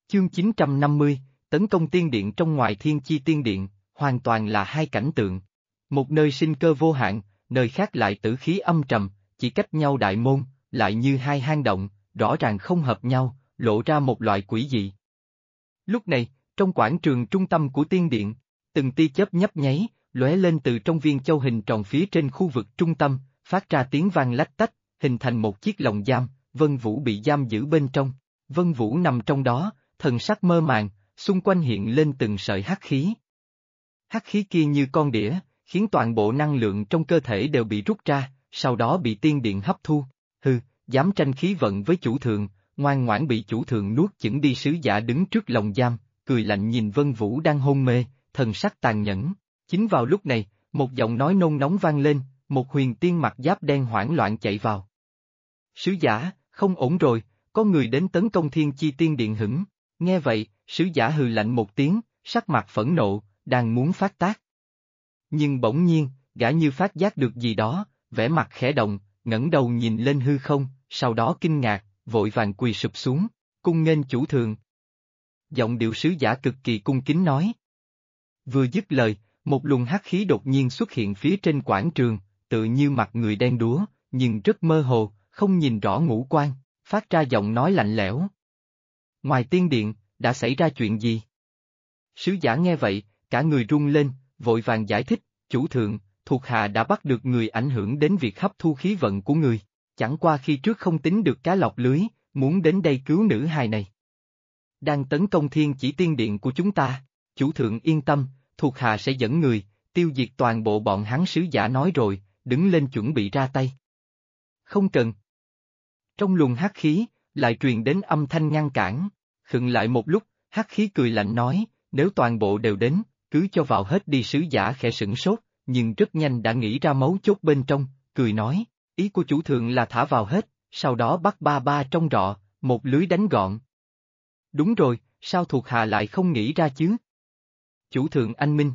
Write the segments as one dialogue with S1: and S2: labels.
S1: Chương 950, tấn công tiên điện trong ngoài thiên chi tiên điện, hoàn toàn là hai cảnh tượng. Một nơi sinh cơ vô hạn, nơi khác lại tử khí âm trầm, chỉ cách nhau đại môn, lại như hai hang động, rõ ràng không hợp nhau, lộ ra một loại quỷ dị. Lúc này, trong quảng trường trung tâm của tiên điện, từng tia chớp nhấp nháy, lóe lên từ trong viên châu hình tròn phía trên khu vực trung tâm, phát ra tiếng vang lách tách, hình thành một chiếc lồng giam, Vân Vũ bị giam giữ bên trong. Vân Vũ nằm trong đó, thần sắc mơ màng, xung quanh hiện lên từng sợi hắc khí. Hắc khí kia như con đĩa, khiến toàn bộ năng lượng trong cơ thể đều bị rút ra, sau đó bị tiên điện hấp thu. Hừ, dám tranh khí vận với chủ thượng, ngoan ngoãn bị chủ thượng nuốt chửng đi. Sứ giả đứng trước lồng giam, cười lạnh nhìn Vân Vũ đang hôn mê, thần sắc tàn nhẫn. Chính vào lúc này, một giọng nói nôn nóng vang lên, một huyền tiên mặc giáp đen hoảng loạn chạy vào. Sứ giả, không ổn rồi, có người đến tấn công thiên chi tiên điện hửng. Nghe vậy, sứ giả hừ lạnh một tiếng, sắc mặt phẫn nộ, đang muốn phát tác. Nhưng bỗng nhiên, gã như phát giác được gì đó, vẻ mặt khẽ động, ngẩng đầu nhìn lên hư không, sau đó kinh ngạc, vội vàng quỳ sụp xuống, cung nghênh chủ thượng. Giọng điệu sứ giả cực kỳ cung kính nói. Vừa dứt lời, một luồng hắc khí đột nhiên xuất hiện phía trên quảng trường, tự như mặt người đen đúa, nhưng rất mơ hồ, không nhìn rõ ngũ quan, phát ra giọng nói lạnh lẽo. Ngoài tiên điện, đã xảy ra chuyện gì? Sứ giả nghe vậy, cả người run lên, vội vàng giải thích, chủ thượng, thuộc hạ đã bắt được người ảnh hưởng đến việc hấp thu khí vận của người, chẳng qua khi trước không tính được cá lọt lưới, muốn đến đây cứu nữ hài này. Đang tấn công thiên chỉ tiên điện của chúng ta, chủ thượng yên tâm, thuộc hạ sẽ dẫn người, tiêu diệt toàn bộ bọn hắn. Sứ giả nói rồi, đứng lên chuẩn bị ra tay. Không cần. Trong luồng hắc khí, lại truyền đến âm thanh ngăn cản, khựng lại một lúc, hắc khí cười lạnh nói, nếu toàn bộ đều đến, cứ cho vào hết đi. Sứ giả khẽ sửng sốt, nhưng rất nhanh đã nghĩ ra mấu chốt bên trong, cười nói, ý của chủ thượng là thả vào hết, sau đó bắt ba ba trong rọ, một lưới đánh gọn. Đúng rồi, sao thuộc hạ lại không nghĩ ra chứ? Chủ thượng anh minh.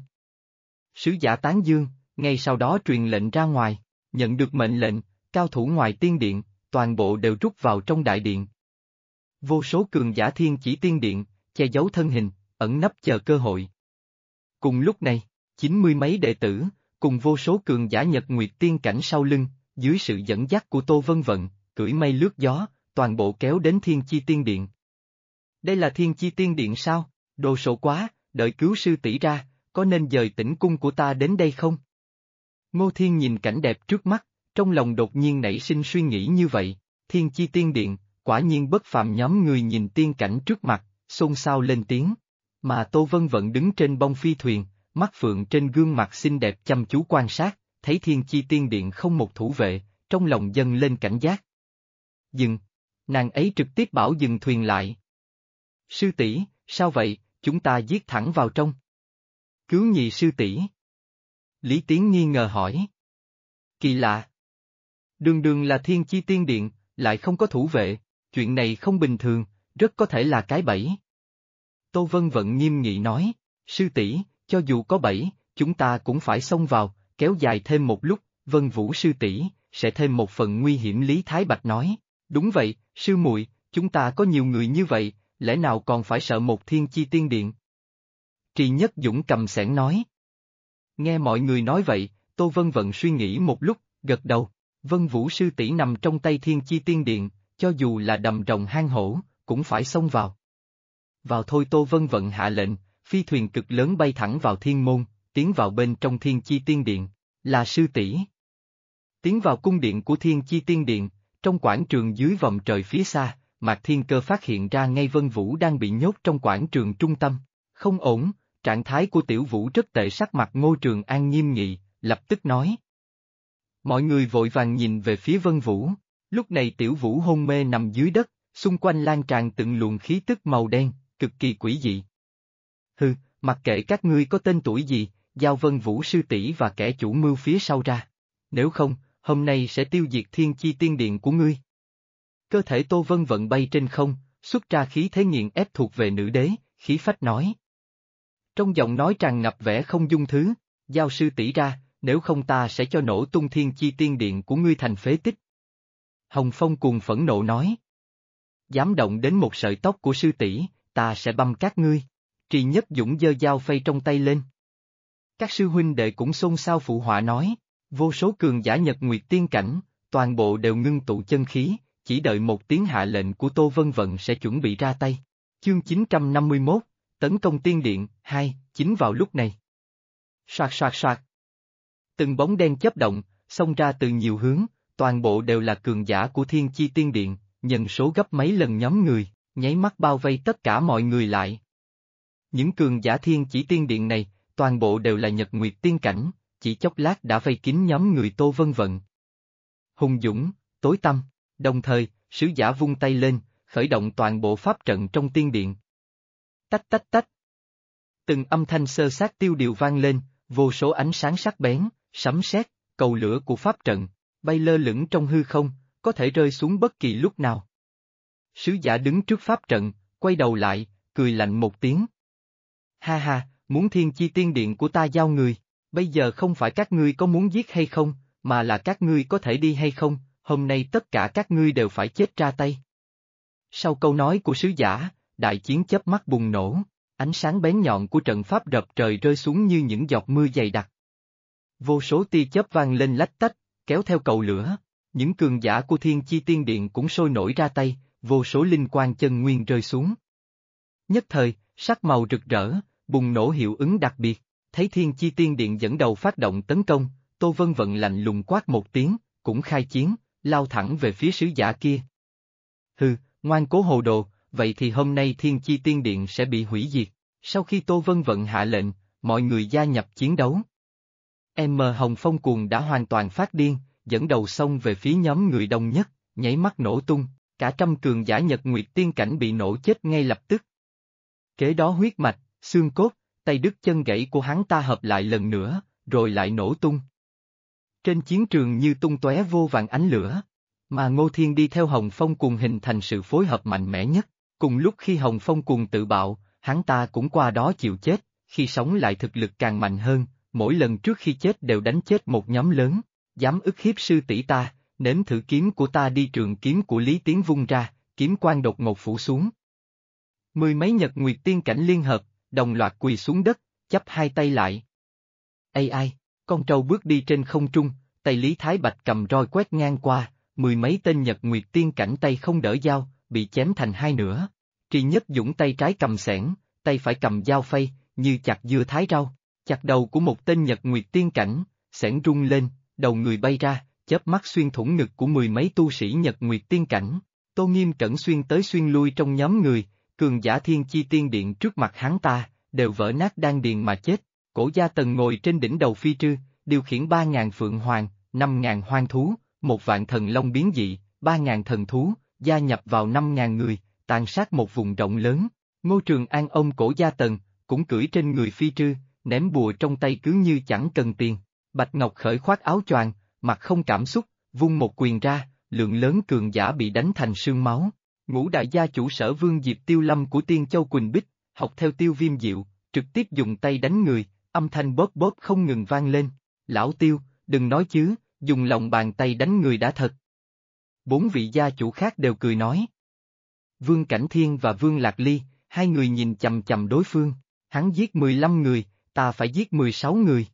S1: Sứ giả tán dương, ngay sau đó truyền lệnh ra ngoài, nhận được mệnh lệnh, cao thủ ngoài tiên điện, toàn bộ đều rút vào trong đại điện. Vô số cường giả thiên chỉ tiên điện, che giấu thân hình, ẩn nấp chờ cơ hội. Cùng lúc này, 90 mấy đệ tử, cùng vô số cường giả Nhật Nguyệt tiên cảnh sau lưng, dưới sự dẫn dắt của Tô Vân Vận, cưỡi mây lướt gió, toàn bộ kéo đến thiên chi tiên điện. Đây là thiên chi tiên điện sao? Đồ sộ quá, đợi cứu sư tỷ ra, có nên dời tĩnh cung của ta đến đây không? Ngô Thiên nhìn cảnh đẹp trước mắt, trong lòng đột nhiên nảy sinh suy nghĩ như vậy, thiên chi tiên điện, quả nhiên bất phàm. Nhóm người nhìn tiên cảnh trước mặt, xôn xao lên tiếng, mà Tô Vân Vận đứng trên bông phi thuyền, mắt phượng trên gương mặt xinh đẹp chăm chú quan sát, thấy thiên chi tiên điện không một thủ vệ, trong lòng dâng lên cảnh giác. Dừng! Nàng ấy trực tiếp bảo dừng thuyền lại. Sư tỷ, sao vậy, chúng ta giết thẳng vào trong. Cứu nhị sư tỷ. Lý Tiến nghi ngờ hỏi. Kỳ lạ. Đường đường là thiên chi tiên điện, lại không có thủ vệ, chuyện này không bình thường, rất có thể là cái bẫy. Tô Vân Vận nghiêm nghị nói, sư tỷ, cho dù có bẫy, chúng ta cũng phải xông vào, kéo dài thêm một lúc, Vân Vũ sư tỷ sẽ thêm một phần nguy hiểm. Lý Thái Bạch nói, đúng vậy, sư muội, chúng ta có nhiều người như vậy, lẽ nào còn phải sợ một thiên chi tiên điện? Trì Nhất Dũng cầm xẻng nói. Nghe mọi người nói vậy, Tô Vân Vận suy nghĩ một lúc, gật đầu, Vân Vũ sư tỷ nằm trong tay thiên chi tiên điện, cho dù là đầm rồng hang hổ, cũng phải xông vào. Vào thôi. Tô Vân Vận hạ lệnh, phi thuyền cực lớn bay thẳng vào thiên môn, tiến vào bên trong thiên chi tiên điện, là sư tỷ. Tiến vào cung điện của thiên chi tiên điện, trong quảng trường dưới vòng trời phía xa, Mạc Thiên Cơ phát hiện ra ngay Vân Vũ đang bị nhốt trong quảng trường trung tâm. Không ổn, trạng thái của Tiểu Vũ rất tệ. Sắc mặt Ngô Trường An nghiêm nghị, lập tức nói. Mọi người vội vàng nhìn về phía Vân Vũ, lúc này Tiểu Vũ hôn mê nằm dưới đất, xung quanh lan tràn từng luồng khí tức màu đen, cực kỳ quỷ dị. Hừ, mặc kệ các ngươi có tên tuổi gì, giao Vân Vũ sư tỷ và kẻ chủ mưu phía sau ra. Nếu không, hôm nay sẽ tiêu diệt thiên chi tiên điện của ngươi. Cơ thể Tô Vân Vận bay trên không, xuất ra khí thế nghiền ép thuộc về nữ đế, khí phách nói. Trong giọng nói tràn ngập vẻ không dung thứ, giao sư tỷ ra, nếu không ta sẽ cho nổ tung thiên chi tiên điện của ngươi thành phế tích. Hồng Phong cuồng phẫn nộ nói. Dám động đến một sợi tóc của sư tỷ, ta sẽ băm các ngươi. Trì Nhất Dũng giơ dao phay trong tay lên. Các sư huynh đệ cũng xôn xao phụ họa nói, vô số cường giả Nhật Nguyệt tiên cảnh, toàn bộ đều ngưng tụ chân khí, chỉ đợi một tiếng hạ lệnh của Tô Vân Vận sẽ chuẩn bị ra tay. Chương 951, Tấn công tiên điện, 2, chính vào lúc này. Soạt soạt soạt. Từng bóng đen chớp động, xông ra từ nhiều hướng, toàn bộ đều là cường giả của Thiên Chi Tiên Điện, nhân số gấp mấy lần nhóm người, nháy mắt bao vây tất cả mọi người lại. Những cường giả Thiên Chỉ Tiên Điện này, toàn bộ đều là Nhật Nguyệt tiên cảnh, chỉ chốc lát đã vây kín nhóm người Tô Vân Vận. Hùng dũng, tối tăm, đồng thời, sứ giả vung tay lên, khởi động toàn bộ pháp trận trong tiên điện. Tách tách tách. Từng âm thanh xơ xác tiêu điều vang lên, vô số ánh sáng sắc bén, sấm sét, cầu lửa của pháp trận, bay lơ lửng trong hư không, có thể rơi xuống bất kỳ lúc nào. Sứ giả đứng trước pháp trận, quay đầu lại, cười lạnh một tiếng. Ha ha, muốn Thiên Chi Tiên Điện của ta giao người, bây giờ không phải các ngươi có muốn giết hay không, mà là các ngươi có thể đi hay không, hôm nay tất cả các ngươi đều phải chết ra tay. Sau câu nói của sứ giả, đại chiến chớp mắt bùng nổ, ánh sáng bén nhọn của trận pháp rập trời rơi xuống như những giọt mưa dày đặc. Vô số tia chớp vang lên lách tách, kéo theo cầu lửa, những cường giả của Thiên Chi Tiên Điện cũng sôi nổi ra tay, vô số linh quang chân nguyên rơi xuống. Nhất thời, sắc màu rực rỡ, bùng nổ hiệu ứng đặc biệt, thấy Thiên Chi Tiên Điện dẫn đầu phát động tấn công, Tô Vân Vận lạnh lùng quát một tiếng, cũng khai chiến, lao thẳng về phía sứ giả kia. Hừ, ngoan cố hồ đồ, vậy thì hôm nay Thiên Chi Tiên Điện sẽ bị hủy diệt. Sau khi Tô Vân Vận hạ lệnh, mọi người gia nhập chiến đấu. Hồng Phong Cuồng đã hoàn toàn phát điên, dẫn đầu xông về phía nhóm người đông nhất, nháy mắt nổ tung, cả trăm cường giả Nhật Nguyệt tiên cảnh bị nổ chết ngay lập tức. Kế đó huyết mạch, xương cốt, tay đứt chân gãy của hắn ta hợp lại lần nữa, rồi lại nổ tung. Trên chiến trường như tung tóe vô vàn ánh lửa, mà Ngô Thiên đi theo Hồng Phong Cuồng hình thành sự phối hợp mạnh mẽ nhất. Cùng lúc khi Hồng Phong Cuồng tự bạo, hắn ta cũng qua đó chịu chết, khi sống lại thực lực càng mạnh hơn, mỗi lần trước khi chết đều đánh chết một nhóm lớn, dám ức hiếp sư tỷ ta, nếm thử kiếm của ta đi. Trường kiếm của Lý Tiến vung ra, kiếm quang đột ngột phủ xuống. Mười mấy Nhật Nguyệt tiên cảnh liên hợp, đồng loạt quỳ xuống đất, chắp hai tay lại. Ai, con trâu bước đi trên không trung, tay Lý Thái Bạch cầm roi quét ngang qua, mười mấy tên Nhật Nguyệt tiên cảnh tay không đỡ dao, bị chém thành hai nửa. Trì Nhất Dũng tay trái cầm xẻng, tay phải cầm dao phay, như chặt dưa thái rau, chặt đầu của một tên Nhật Nguyệt tiên cảnh, xẻng rung lên, đầu người bay ra, chớp mắt xuyên thủng ngực của mười mấy tu sĩ Nhật Nguyệt tiên cảnh. Tô Nghiêm Cẩn xuyên tới xuyên lui trong nhóm người, cường giả Thiên Chi Tiên Điện trước mặt hắn ta, đều vỡ nát đan điền mà chết. Cổ Gia Tần ngồi trên đỉnh đầu phi trư, điều khiển 3.000 phượng hoàng, 5.000 hoang thú, 1.000 thần long biến dị, 3.000 thần thú, gia nhập vào 5.000 người, tàn sát một vùng rộng lớn. Ngô Trường An ông Cổ Gia Tần, cũng cưỡi trên người phi trư, ném bùa trong tay cứ như chẳng cần tiền. Bạch Ngọc Khởi khoác áo choàng, mặt không cảm xúc, vung một quyền ra, lượng lớn cường giả bị đánh thành sương máu. Ngũ đại gia chủ Sở Vương Diệp Tiêu Lâm của Tiên Châu Quỳnh Bích, học theo Tiêu Viêm Diệu, trực tiếp dùng tay đánh người, âm thanh bóp bóp không ngừng vang lên. Lão Tiêu, đừng nói chứ, dùng lòng bàn tay đánh người đã thật. Bốn vị gia chủ khác đều cười nói. Vương Cảnh Thiên và Vương Lạc Ly, hai người nhìn chằm chằm đối phương, hắn giết 15 người, ta phải giết 16 người.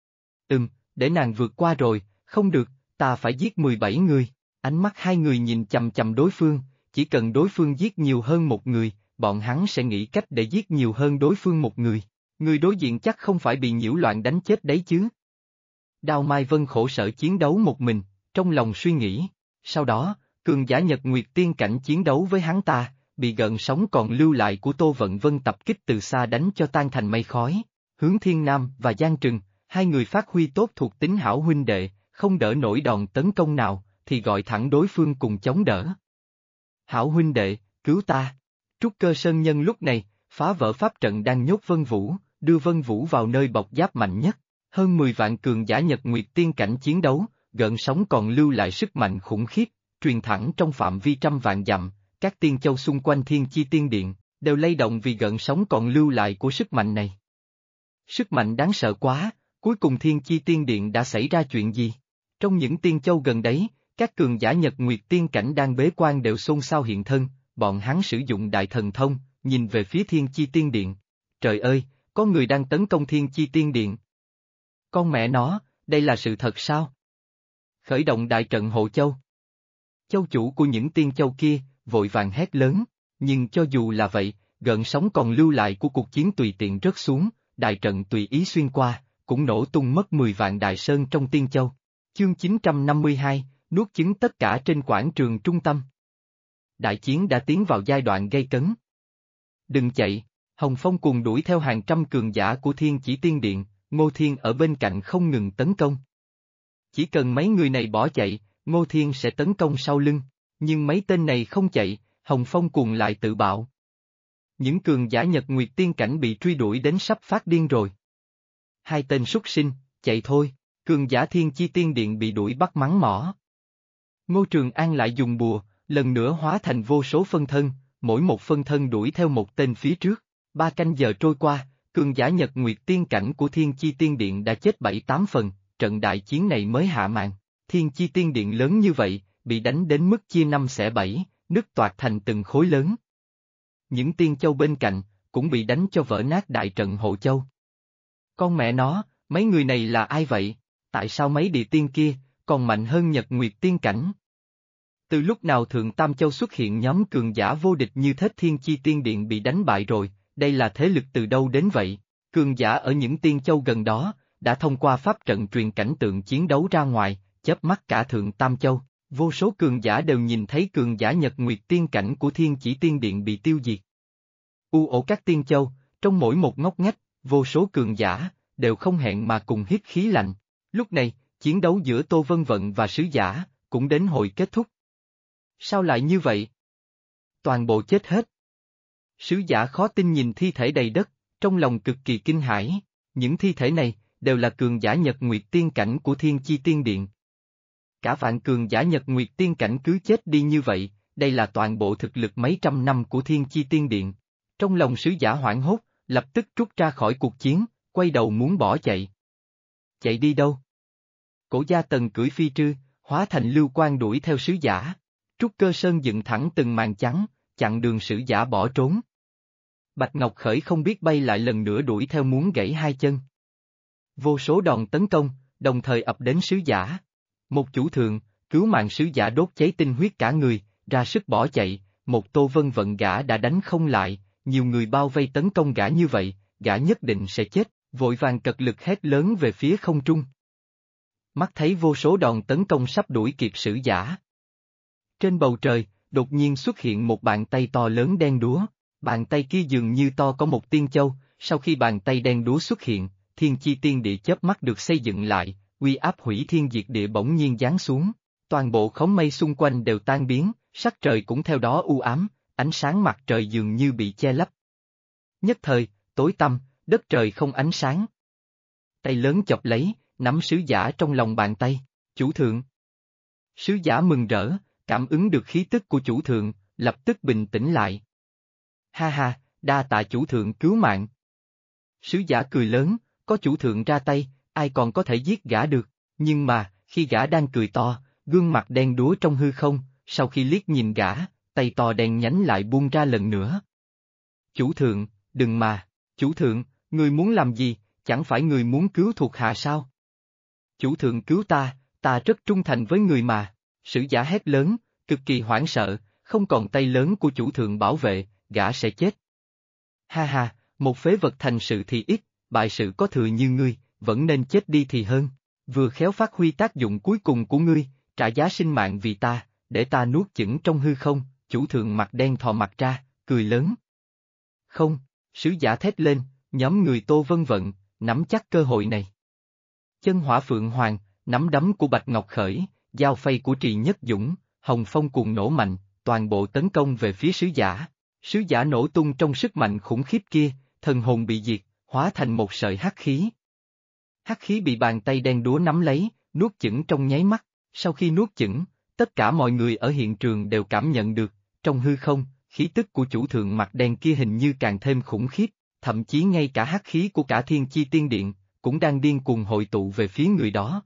S1: Để nàng vượt qua rồi, không được, ta phải giết 17 người. Ánh mắt hai người nhìn chằm chằm đối phương, chỉ cần đối phương giết nhiều hơn một người, bọn hắn sẽ nghĩ cách để giết nhiều hơn đối phương một người. Người đối diện chắc không phải bị nhiễu loạn đánh chết đấy chứ. Đao Mai Vân khổ sở chiến đấu một mình, trong lòng suy nghĩ. Sau đó, cường giả Nhật Nguyệt tiên cảnh chiến đấu với hắn ta, bị gợn sóng còn lưu lại của Tô Vận Vân tập kích từ xa đánh cho tan thành mây khói. Hướng Thiên Nam và Giang Trừng, hai người phát huy tốt thuộc tính hảo huynh đệ, không đỡ nổi đòn tấn công nào, thì gọi thẳng đối phương cùng chống đỡ. Hảo huynh đệ, cứu ta! Trúc Cơ Sơn Nhân lúc này, phá vỡ pháp trận đang nhốt Vân Vũ, đưa Vân Vũ vào nơi bọc giáp mạnh nhất. Hơn 10 vạn cường giả Nhật Nguyệt tiên cảnh chiến đấu, gợn sóng còn lưu lại sức mạnh khủng khiếp, truyền thẳng trong phạm vi trăm vạn dặm, các tiên châu xung quanh Thiên Chi Tiên Điện, đều lay động vì gợn sóng còn lưu lại của sức mạnh này. Sức mạnh đáng sợ quá, cuối cùng Thiên Chi Tiên Điện đã xảy ra chuyện gì? Trong những tiên châu gần đấy, các cường giả Nhật Nguyệt tiên cảnh đang bế quan đều xôn xao hiện thân, bọn hắn sử dụng đại thần thông, nhìn về phía Thiên Chi Tiên Điện. Trời ơi, có người đang tấn công Thiên Chi Tiên Điện. Con mẹ nó, đây là sự thật sao? Khởi động đại trận hộ châu. Châu chủ của những tiên châu kia, vội vàng hét lớn, nhưng cho dù là vậy, gợn sóng còn lưu lại của cuộc chiến tùy tiện rớt xuống, đại trận tùy ý xuyên qua, cũng nổ tung mất 10 vạn đại sơn trong tiên châu. Chương 952, nuốt chửng tất cả trên quảng trường trung tâm. Đại chiến đã tiến vào giai đoạn gay cấn. Đừng chạy, Hồng Phong cuồng đuổi theo hàng trăm cường giả của Thiên Chỉ Tiên Điện, Ngô Thiên ở bên cạnh không ngừng tấn công. Chỉ cần mấy người này bỏ chạy, Ngô Thiên sẽ tấn công sau lưng, nhưng mấy tên này không chạy, Hồng Phong cuồng lại tự bạo. Những cường giả Nhật Nguyệt Tiên Cảnh bị truy đuổi đến sắp phát điên rồi. Hai tên súc sinh, chạy thôi, cường giả Thiên Chi Tiên Điện bị đuổi bắt mắng mỏ. Ngô Trường An lại dùng bùa, lần nữa hóa thành vô số phân thân, mỗi một phân thân đuổi theo một tên phía trước. 3 canh giờ trôi qua, cường giả Nhật Nguyệt Tiên Cảnh của Thiên Chi Tiên Điện đã chết 7-8 phần, trận đại chiến này mới hạ màn. Thiên Chi Tiên Điện lớn như vậy, bị đánh đến mức chia 5 xẻ 7, nứt toạc thành từng khối lớn. Những tiên châu bên cạnh, cũng bị đánh cho vỡ nát đại trận hộ châu. Con mẹ nó, mấy người này là ai vậy? Tại sao mấy địa tiên kia, còn mạnh hơn Nhật Nguyệt Tiên Cảnh? Từ lúc nào Thượng Tam Châu xuất hiện nhóm cường giả vô địch như thế? Thiên Chi Tiên Điện bị đánh bại rồi, đây là thế lực từ đâu đến vậy? Cường giả ở những tiên châu gần đó, đã thông qua pháp trận truyền cảnh tượng chiến đấu ra ngoài, chớp mắt cả Thượng Tam Châu, vô số cường giả đều nhìn thấy cường giả Nhật Nguyệt Tiên Cảnh của Thiên Chỉ Tiên Điện bị tiêu diệt. U ổ các tiên châu, trong mỗi một ngóc ngách, vô số cường giả, đều không hẹn mà cùng hít khí lạnh. Lúc này, chiến đấu giữa Tô Vân Vận và sứ giả, cũng đến hồi kết thúc. Sao lại như vậy? Toàn bộ chết hết. Sứ giả khó tin nhìn thi thể đầy đất, trong lòng cực kỳ kinh hãi, những thi thể này, đều là cường giả Nhật Nguyệt Tiên Cảnh của Thiên Chi Tiên Điện. Cả vạn cường giả Nhật Nguyệt Tiên Cảnh cứ chết đi như vậy, đây là toàn bộ thực lực mấy trăm năm của Thiên Chi Tiên Điện. Trong lòng sứ giả hoảng hốt, lập tức rút ra khỏi cuộc chiến, quay đầu muốn bỏ chạy. Chạy đi đâu? Cổ Gia Tần cưỡi phi trư, hóa thành lưu quang đuổi theo sứ giả. Trúc Cơ Sơn dựng thẳng từng màn trắng, chặn đường sứ giả bỏ trốn. Bạch Ngọc Khởi không biết bay lại lần nữa đuổi theo muốn gãy hai chân. Vô số đòn tấn công, đồng thời ập đến sứ giả. Một chủ thượng, cứu mạng sứ giả đốt cháy tinh huyết cả người, ra sức bỏ chạy, một Tô Vân Vận gã đã đánh không lại, nhiều người bao vây tấn công gã như vậy, gã nhất định sẽ chết, vội vàng cật lực hét lớn về phía không trung. Mắt thấy vô số đòn tấn công sắp đuổi kịp sứ giả. Trên bầu trời, đột nhiên xuất hiện một bàn tay to lớn đen đúa, bàn tay kia dường như to có một tiên châu, sau khi bàn tay đen đúa xuất hiện, Thiên Chi Tiên Địa chớp mắt được xây dựng lại, uy áp hủy thiên diệt địa bỗng nhiên giáng xuống, toàn bộ khóm mây xung quanh đều tan biến, sắc trời cũng theo đó u ám, ánh sáng mặt trời dường như bị che lấp. Nhất thời, tối tăm, đất trời không ánh sáng. Tay lớn chọc lấy, nắm sứ giả trong lòng bàn tay, chủ thượng. Sứ giả mừng rỡ, cảm ứng được khí tức của chủ thượng, lập tức bình tĩnh lại. Ha ha, đa tạ chủ thượng cứu mạng. Sứ giả cười lớn, có chủ thượng ra tay, ai còn có thể giết gã được, nhưng mà, khi gã đang cười to, gương mặt đen đúa trong hư không, sau khi liếc nhìn gã, tay to đen nhánh lại buông ra lần nữa. Chủ thượng, đừng mà, chủ thượng, người muốn làm gì, chẳng phải người muốn cứu thuộc hạ sao? Chủ thượng cứu ta rất trung thành với người mà, sứ giả hét lớn, cực kỳ hoảng sợ, không còn tay lớn của chủ thượng bảo vệ, gã sẽ chết. Ha ha, một phế vật thành sự thì ít, bại sự có thừa như ngươi, vẫn nên chết đi thì hơn, vừa khéo phát huy tác dụng cuối cùng của ngươi, trả giá sinh mạng vì ta, để ta nuốt chửng trong hư không, chủ thượng mặt đen thò mặt ra, cười lớn. Không, sứ giả thét lên, nhóm người Tô Vân Vận, nắm chắc cơ hội này. Chân hỏa Phượng Hoàng, nắm đấm của Bạch Ngọc Khởi, dao phay của Trì Nhất Dũng, Hồng Phong cuồng nổ mạnh, toàn bộ tấn công về phía sứ giả. Sứ giả nổ tung trong sức mạnh khủng khiếp kia, thần hồn bị diệt, hóa thành một sợi hắc khí. Hắc khí bị bàn tay đen đúa nắm lấy, nuốt chửng trong nháy mắt, sau khi nuốt chửng, tất cả mọi người ở hiện trường đều cảm nhận được, trong hư không, khí tức của chủ thượng mặt đen kia hình như càng thêm khủng khiếp, thậm chí ngay cả hắc khí của cả Thiên Chi Tiên Điện, cũng đang điên cuồng hội tụ về phía người đó.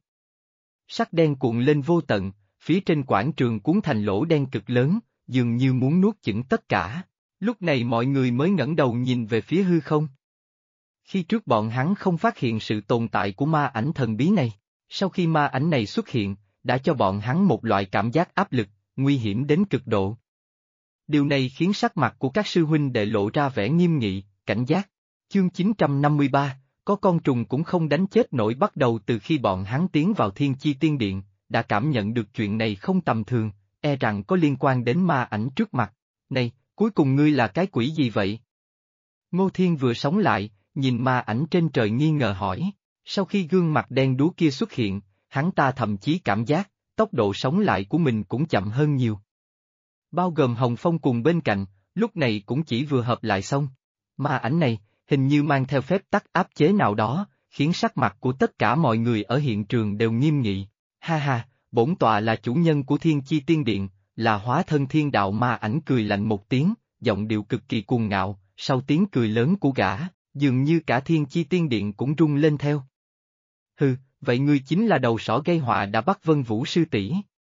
S1: Sắc đen cuộn lên vô tận, phía trên quảng trường cuốn thành lỗ đen cực lớn, dường như muốn nuốt chửng tất cả. Lúc này mọi người mới ngẩng đầu nhìn về phía hư không. Khi trước bọn hắn không phát hiện sự tồn tại của ma ảnh thần bí này, sau khi ma ảnh này xuất hiện, đã cho bọn hắn một loại cảm giác áp lực, nguy hiểm đến cực độ. Điều này khiến sắc mặt của các sư huynh đệ lộ ra vẻ nghiêm nghị, cảnh giác. Chương 953, có con trùng cũng không đánh chết nổi. Bắt đầu từ khi bọn hắn tiến vào Thiên Chi Tiên Điện, đã cảm nhận được chuyện này không tầm thường, e rằng có liên quan đến ma ảnh trước mặt. Này, cuối cùng ngươi là cái quỷ gì vậy? Ngô Thiên vừa sống lại, nhìn ma ảnh trên trời nghi ngờ hỏi. Sau khi gương mặt đen đúa kia xuất hiện, hắn ta thậm chí cảm giác, tốc độ sống lại của mình cũng chậm hơn nhiều. Bao gồm Hồng Phong cùng bên cạnh, lúc này cũng chỉ vừa hợp lại xong. Ma ảnh này, hình như mang theo phép tắc áp chế nào đó, khiến sắc mặt của tất cả mọi người ở hiện trường đều nghiêm nghị. Ha ha, bổn tọa là chủ nhân của Thiên Chi Tiên Điện, là hóa thân thiên đạo. Ma ảnh cười lạnh một tiếng, giọng điệu cực kỳ cuồng ngạo, sau tiếng cười lớn của gã, dường như cả Thiên Chi Tiên Điện cũng rung lên theo. Hừ, vậy ngươi chính là đầu sỏ gây họa đã bắt Vân Vũ sư tỷ.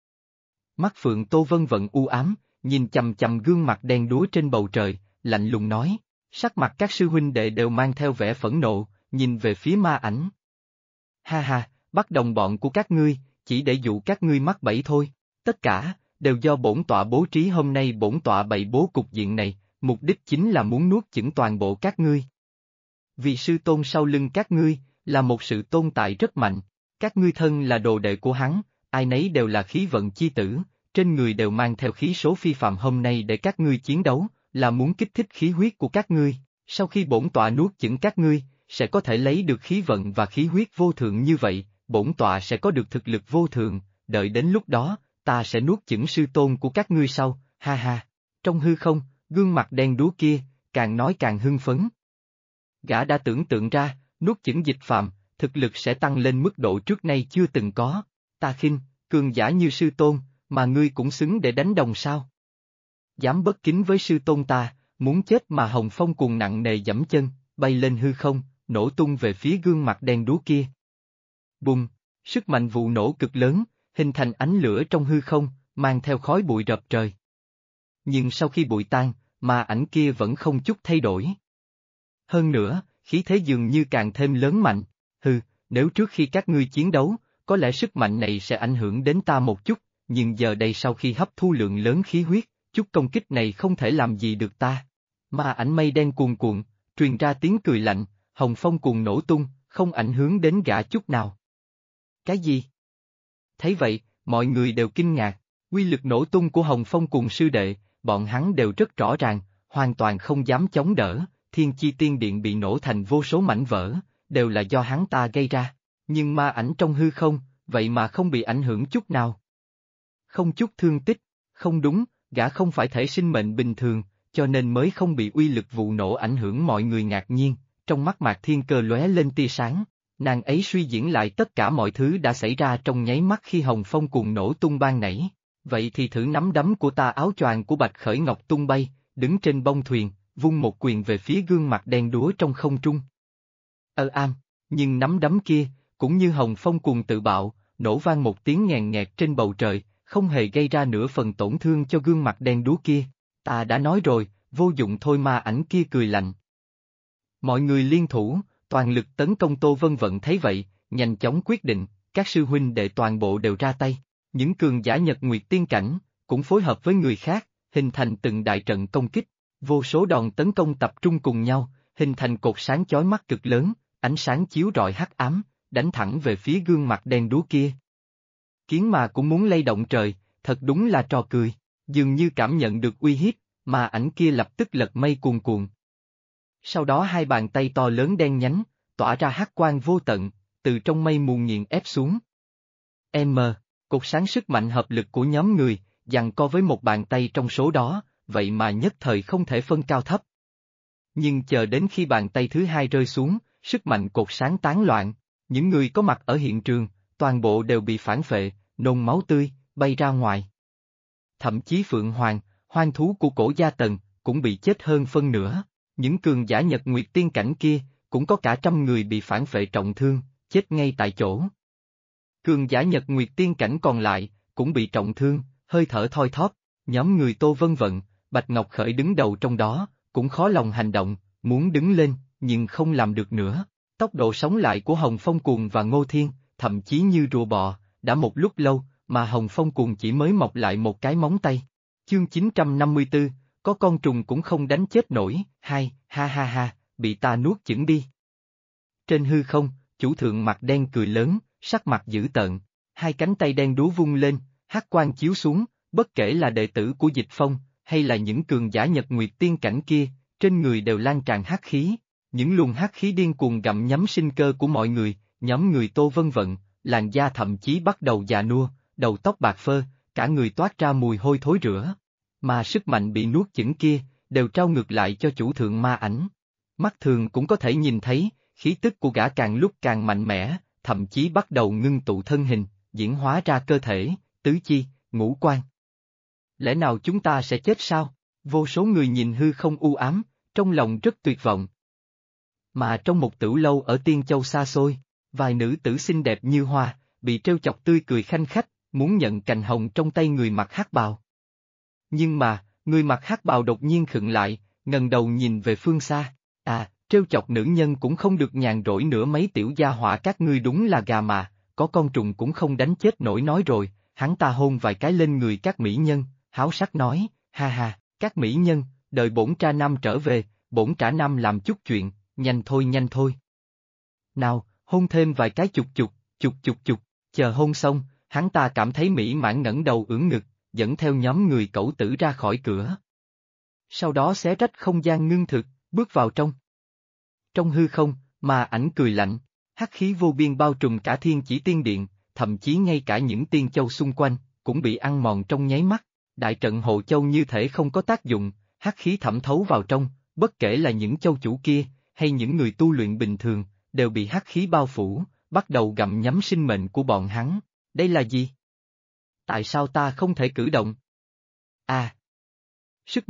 S1: Mắt Phượng Tô Vân Vận u ám, nhìn chằm chằm gương mặt đen đúa trên bầu trời, lạnh lùng nói. Sắc mặt các sư huynh đệ đều mang theo vẻ phẫn nộ, nhìn về phía ma ảnh. Ha ha, bắt đồng bọn của các ngươi, chỉ để dụ các ngươi mắc bẫy thôi, tất cả, đều do bổn tọa bố trí. Hôm nay bổn tọa bày bố cục diện này, mục đích chính là muốn nuốt chửng toàn bộ các ngươi. Vì sư tôn sau lưng các ngươi, là một sự tồn tại rất mạnh, các ngươi thân là đồ đệ của hắn, ai nấy đều là khí vận chi tử, trên người đều mang theo khí số phi phàm. Hôm nay để các ngươi chiến đấu, là muốn kích thích khí huyết của các ngươi, sau khi bổn tọa nuốt chửng các ngươi, sẽ có thể lấy được khí vận và khí huyết vô thượng. Như vậy, bổn tọa sẽ có được thực lực vô thượng, đợi đến lúc đó, ta sẽ nuốt chửng sư tôn của các ngươi sau, ha ha. Trong hư không, gương mặt đen đúa kia, càng nói càng hưng phấn. Gã đã tưởng tượng ra, nuốt chửng Dịch Phàm, thực lực sẽ tăng lên mức độ trước nay chưa từng có. Ta khinh, cường giả như sư tôn, mà ngươi cũng xứng để đánh đồng sao? Dám bất kính với sư tôn ta, muốn chết mà. Hồng Phong cuồng nặng nề giẫm chân, bay lên hư không, nổ tung về phía gương mặt đen đúa kia. Bùng, sức mạnh vụ nổ cực lớn, hình thành ánh lửa trong hư không, mang theo khói bụi rập trời. Nhưng sau khi bụi tan, ma ảnh kia vẫn không chút thay đổi. Hơn nữa, khí thế dường như càng thêm lớn mạnh. Hừ, nếu trước khi các ngươi chiến đấu, có lẽ sức mạnh này sẽ ảnh hưởng đến ta một chút, nhưng giờ đây sau khi hấp thu lượng lớn khí huyết, chút công kích này không thể làm gì được ta. Ma ảnh mây đen cuồn cuộn, truyền ra tiếng cười lạnh, Hồng Phong cuồng nổ tung, không ảnh hưởng đến gã chút nào. Cái gì? Thấy vậy, mọi người đều kinh ngạc, uy lực nổ tung của Hồng Phong cùng sư đệ, bọn hắn đều rất rõ ràng, hoàn toàn không dám chống đỡ. Thiên Chi Tiên Điện bị nổ thành vô số mảnh vỡ, đều là do hắn ta gây ra, nhưng ma ảnh trong hư không, vậy mà không bị ảnh hưởng chút nào. Không chút thương tích, không đúng, gã không phải thể sinh mệnh bình thường, cho nên mới không bị uy lực vụ nổ ảnh hưởng. Mọi người ngạc nhiên, trong mắt Mạc Thiên Cơ lóe lên tia sáng, nàng ấy suy diễn lại tất cả mọi thứ đã xảy ra trong nháy mắt khi Hồng Phong cuồng nổ tung ban nãy. Vậy thì thử nắm đấm của ta. Áo choàng của Bạch Khởi Ngọc tung bay, đứng trên bông thuyền, vung một quyền về phía gương mặt đen đúa trong không trung. Nhưng nắm đấm kia, cũng như Hồng Phong cuồng tự bạo, nổ vang một tiếng ngàn nghẹt trên bầu trời, không hề gây ra nửa phần tổn thương cho gương mặt đen đúa kia. Ta đã nói rồi, vô dụng thôi. Ma ảnh kia cười lạnh. Mọi người liên thủ, toàn lực tấn công. Tô Vân Vận thấy vậy, nhanh chóng quyết định, các sư huynh đệ toàn bộ đều ra tay, những cường giả Nhật Nguyệt Tiên Cảnh, cũng phối hợp với người khác, hình thành từng đại trận công kích, vô số đòn tấn công tập trung cùng nhau, hình thành cột sáng chói mắt cực lớn, ánh sáng chiếu rọi hắc ám, đánh thẳng về phía gương mặt đen đúa kia. Kiến mà cũng muốn lay động trời, thật đúng là trò cười, dường như cảm nhận được uy hiếp, mà ảnh kia lập tức lật mây cuồn cuộn. Sau đó hai bàn tay to lớn đen nhánh, tỏa ra hắc quang vô tận, từ trong mây mù nghiền ép xuống. Cột sáng sức mạnh hợp lực của nhóm người, giằng co với một bàn tay trong số đó, vậy mà nhất thời không thể phân cao thấp. Nhưng chờ đến khi bàn tay thứ hai rơi xuống, sức mạnh cột sáng tán loạn, những người có mặt ở hiện trường, toàn bộ đều bị phản phệ, nôn máu tươi, bay ra ngoài. Thậm chí Phượng Hoàng, hoang thú của cổ gia Tần, cũng bị chết hơn phân nửa, những cường giả Nhật Nguyệt Tiên Cảnh kia, cũng có cả 100 người bị phản phệ trọng thương, chết ngay tại chỗ. Cường giả Nhật Nguyệt Tiên Cảnh còn lại, cũng bị trọng thương, hơi thở thoi thóp, nhóm người Tô Vân Vận, Bạch Ngọc Khởi đứng đầu trong đó, cũng khó lòng hành động, muốn đứng lên, nhưng không làm được nữa. Tốc độ sống lại của Hồng Phong Cuồng và Ngô Thiên, thậm chí như rùa bò, đã một lúc lâu, mà Hồng Phong Cuồng chỉ mới mọc lại một cái móng tay. Chương 954, có con trùng cũng không đánh chết nổi, hai, ha ha ha, bị ta nuốt chửng đi. Trên hư không, chủ thượng mặt đen cười lớn, sắc mặt dữ tợn, hai cánh tay đen đúa vung lên, hắc quang chiếu xuống, bất kể là đệ tử của Dịch Phong, hay là những cường giả Nhật Nguyệt tiên cảnh kia, trên người đều lan tràn hắc khí. Những luồng hắc khí điên cuồng gặm nhấm sinh cơ của mọi người, nhóm người Tô Vân Vận, làn da thậm chí bắt đầu già nua, đầu tóc bạc phơ, cả người toát ra mùi hôi thối rữa. Mà sức mạnh bị nuốt chửng kia, đều trao ngược lại cho chủ thượng ma ảnh. Mắt thường cũng có thể nhìn thấy, khí tức của gã càng lúc càng mạnh mẽ, thậm chí bắt đầu ngưng tụ thân hình, diễn hóa ra cơ thể, tứ chi, ngũ quan. Lẽ nào chúng ta sẽ chết sao? Vô số người nhìn hư không u ám, trong lòng rất tuyệt vọng. Mà trong một tửu lâu ở Tiên Châu xa xôi, vài nữ tử xinh đẹp như hoa, bị trêu chọc tươi cười khanh khách, muốn nhận cành hồng trong tay người mặc hắc bào. Nhưng mà, người mặc hắc bào đột nhiên khựng lại, ngẩng đầu nhìn về phương xa. Trêu chọc nữ nhân cũng không được nhàn rỗi nữa, mấy tiểu gia hỏa các ngươi đúng là gà mà, có con trùng cũng không đánh chết nổi. Nói rồi, hắn ta hôn vài cái lên người các mỹ nhân, háo sắc nói, ha ha, các mỹ nhân, đợi bổn tra nam trở về, bổn trả nam làm chút chuyện, nhanh thôi nhanh thôi. Nào, hôn thêm vài cái chục, chờ hôn xong, hắn ta cảm thấy mỹ mãn ngẩng đầu ưỡn ngực, dẫn theo nhóm người cẩu tử ra khỏi cửa. Sau đó xé rách không gian ngưng thực, bước vào trong. Trong hư không, ma ảnh cười lạnh, hắc khí vô biên bao trùm cả Thiên Chỉ Tiên Điện, thậm chí ngay cả những tiên châu xung quanh, cũng bị ăn mòn trong nháy mắt. Đại trận hộ châu như thể không có tác dụng, hắc khí thẩm thấu vào trong, bất kể là những châu chủ kia, hay những người tu luyện bình thường, đều bị hắc khí bao phủ, bắt đầu gặm nhấm sinh mệnh của bọn hắn. Đây là gì? Tại sao ta không thể cử động? Sức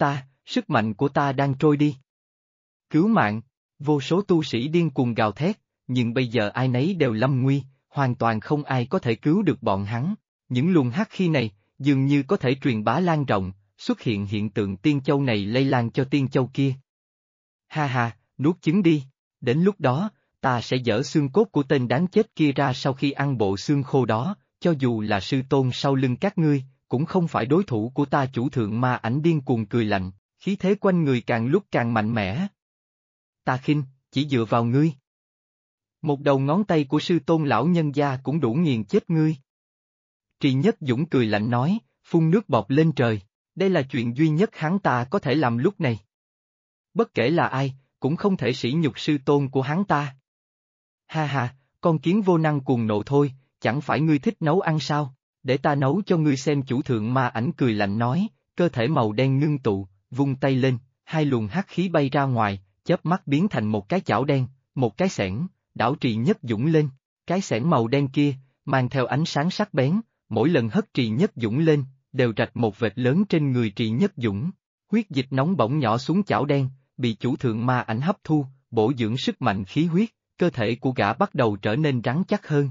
S1: mạnh của ta đang trôi đi. Cứu mạng, vô số tu sĩ điên cuồng gào thét, nhưng bây giờ ai nấy đều lâm nguy, hoàn toàn không ai có thể cứu được bọn hắn. Những luồng hắc khí này, dường như có thể truyền bá lan rộng, xuất hiện hiện tượng tiên châu này lây lan cho tiên châu kia. Ha ha, nuốt trứng đi, đến lúc đó, ta sẽ dỡ xương cốt của tên đáng chết kia ra. Sau khi ăn bộ xương khô đó, cho dù là sư tôn sau lưng các ngươi, cũng không phải đối thủ của ta. Chủ thượng ma ảnh điên cuồng cười lạnh, khí thế quanh người càng lúc càng mạnh mẽ. Ta khinh, chỉ dựa vào ngươi. Một đầu ngón tay của sư tôn lão nhân gia cũng đủ nghiền chết ngươi. Trì Nhất Dũng cười lạnh nói, phun nước bọt lên trời, đây là chuyện duy nhất hắn ta có thể làm lúc này. Bất kể là ai, cũng không thể sỉ nhục sư tôn của hắn ta. Ha ha, con kiến vô năng cuồng nộ thôi, chẳng phải ngươi thích nấu ăn sao, để ta nấu cho ngươi xem. Chủ thượng ma ảnh cười lạnh nói, cơ thể màu đen ngưng tụ, vung tay lên, hai luồng hắc khí bay ra ngoài, chớp mắt biến thành một cái chảo đen, một cái xẻng, đảo Trì Nhất Dũng lên. Cái xẻng màu đen kia, mang theo ánh sáng sắc bén, mỗi lần hất Trì Nhất Dũng lên, đều rạch một vệt lớn trên người Trì Nhất Dũng. Huyết dịch nóng bỏng nhỏ xuống chảo đen, bị chủ thượng ma ảnh hấp thu, bổ dưỡng sức mạnh khí huyết, cơ thể của gã bắt đầu trở nên rắn chắc hơn.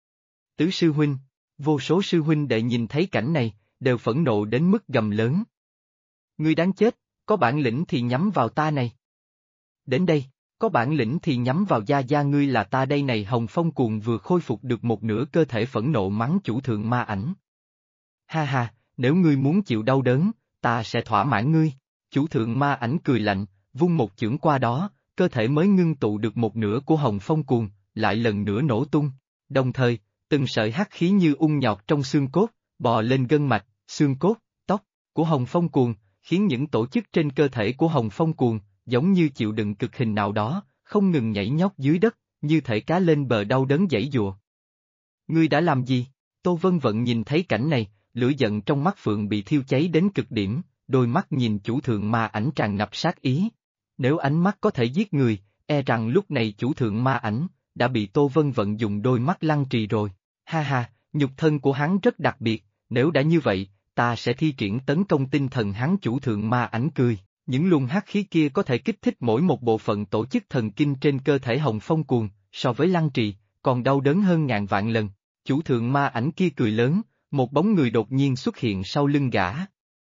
S1: Tứ sư huynh, vô số sư huynh đệ nhìn thấy cảnh này, đều phẫn nộ đến mức gầm lớn. Ngươi đáng chết, có bản lĩnh thì nhắm vào ta này. Đến đây, có bản lĩnh thì nhắm vào gia gia ngươi là ta đây này. Hồng Phong Cuồng vừa khôi phục được một nửa cơ thể phẫn nộ mắng chủ thượng ma ảnh. Ha ha, nếu ngươi muốn chịu đau đớn, ta sẽ thỏa mãn ngươi. Chủ thượng ma ảnh cười lạnh, vung một chưởng qua đó, cơ thể mới ngưng tụ được một nửa của Hồng Phong Cuồng, lại lần nữa nổ tung. Đồng thời, từng sợi hắc khí như ung nhọt trong xương cốt, bò lên gân mạch, xương cốt, tóc của Hồng Phong Cuồng, khiến những tổ chức trên cơ thể của Hồng Phong Cuồng, giống như chịu đựng cực hình nào đó, không ngừng nhảy nhót dưới đất, như thể cá lên bờ đau đớn giãy giụa. Ngươi đã làm gì? Tô Vân Vận nhìn thấy cảnh này, lửa giận trong mắt Phượng bị thiêu cháy đến cực điểm, đôi mắt nhìn chủ thượng ma ảnh tràn ngập sát ý. Nếu ánh mắt có thể giết người, e rằng lúc này chủ thượng ma ảnh đã bị Tô Vân Vận dùng đôi mắt lăng trì rồi. Ha ha, nhục thân của hắn rất đặc biệt, nếu đã như vậy, ta sẽ thi triển tấn công tinh thần hắn. Chủ thượng ma ảnh cười, những luồng hắc khí kia có thể kích thích mỗi một bộ phận tổ chức thần kinh trên cơ thể Hồng Phong Cuồng, so với lăng trì, còn đau đớn hơn ngàn vạn lần. Chủ thượng ma ảnh kia cười lớn, một bóng người đột nhiên xuất hiện sau lưng gã.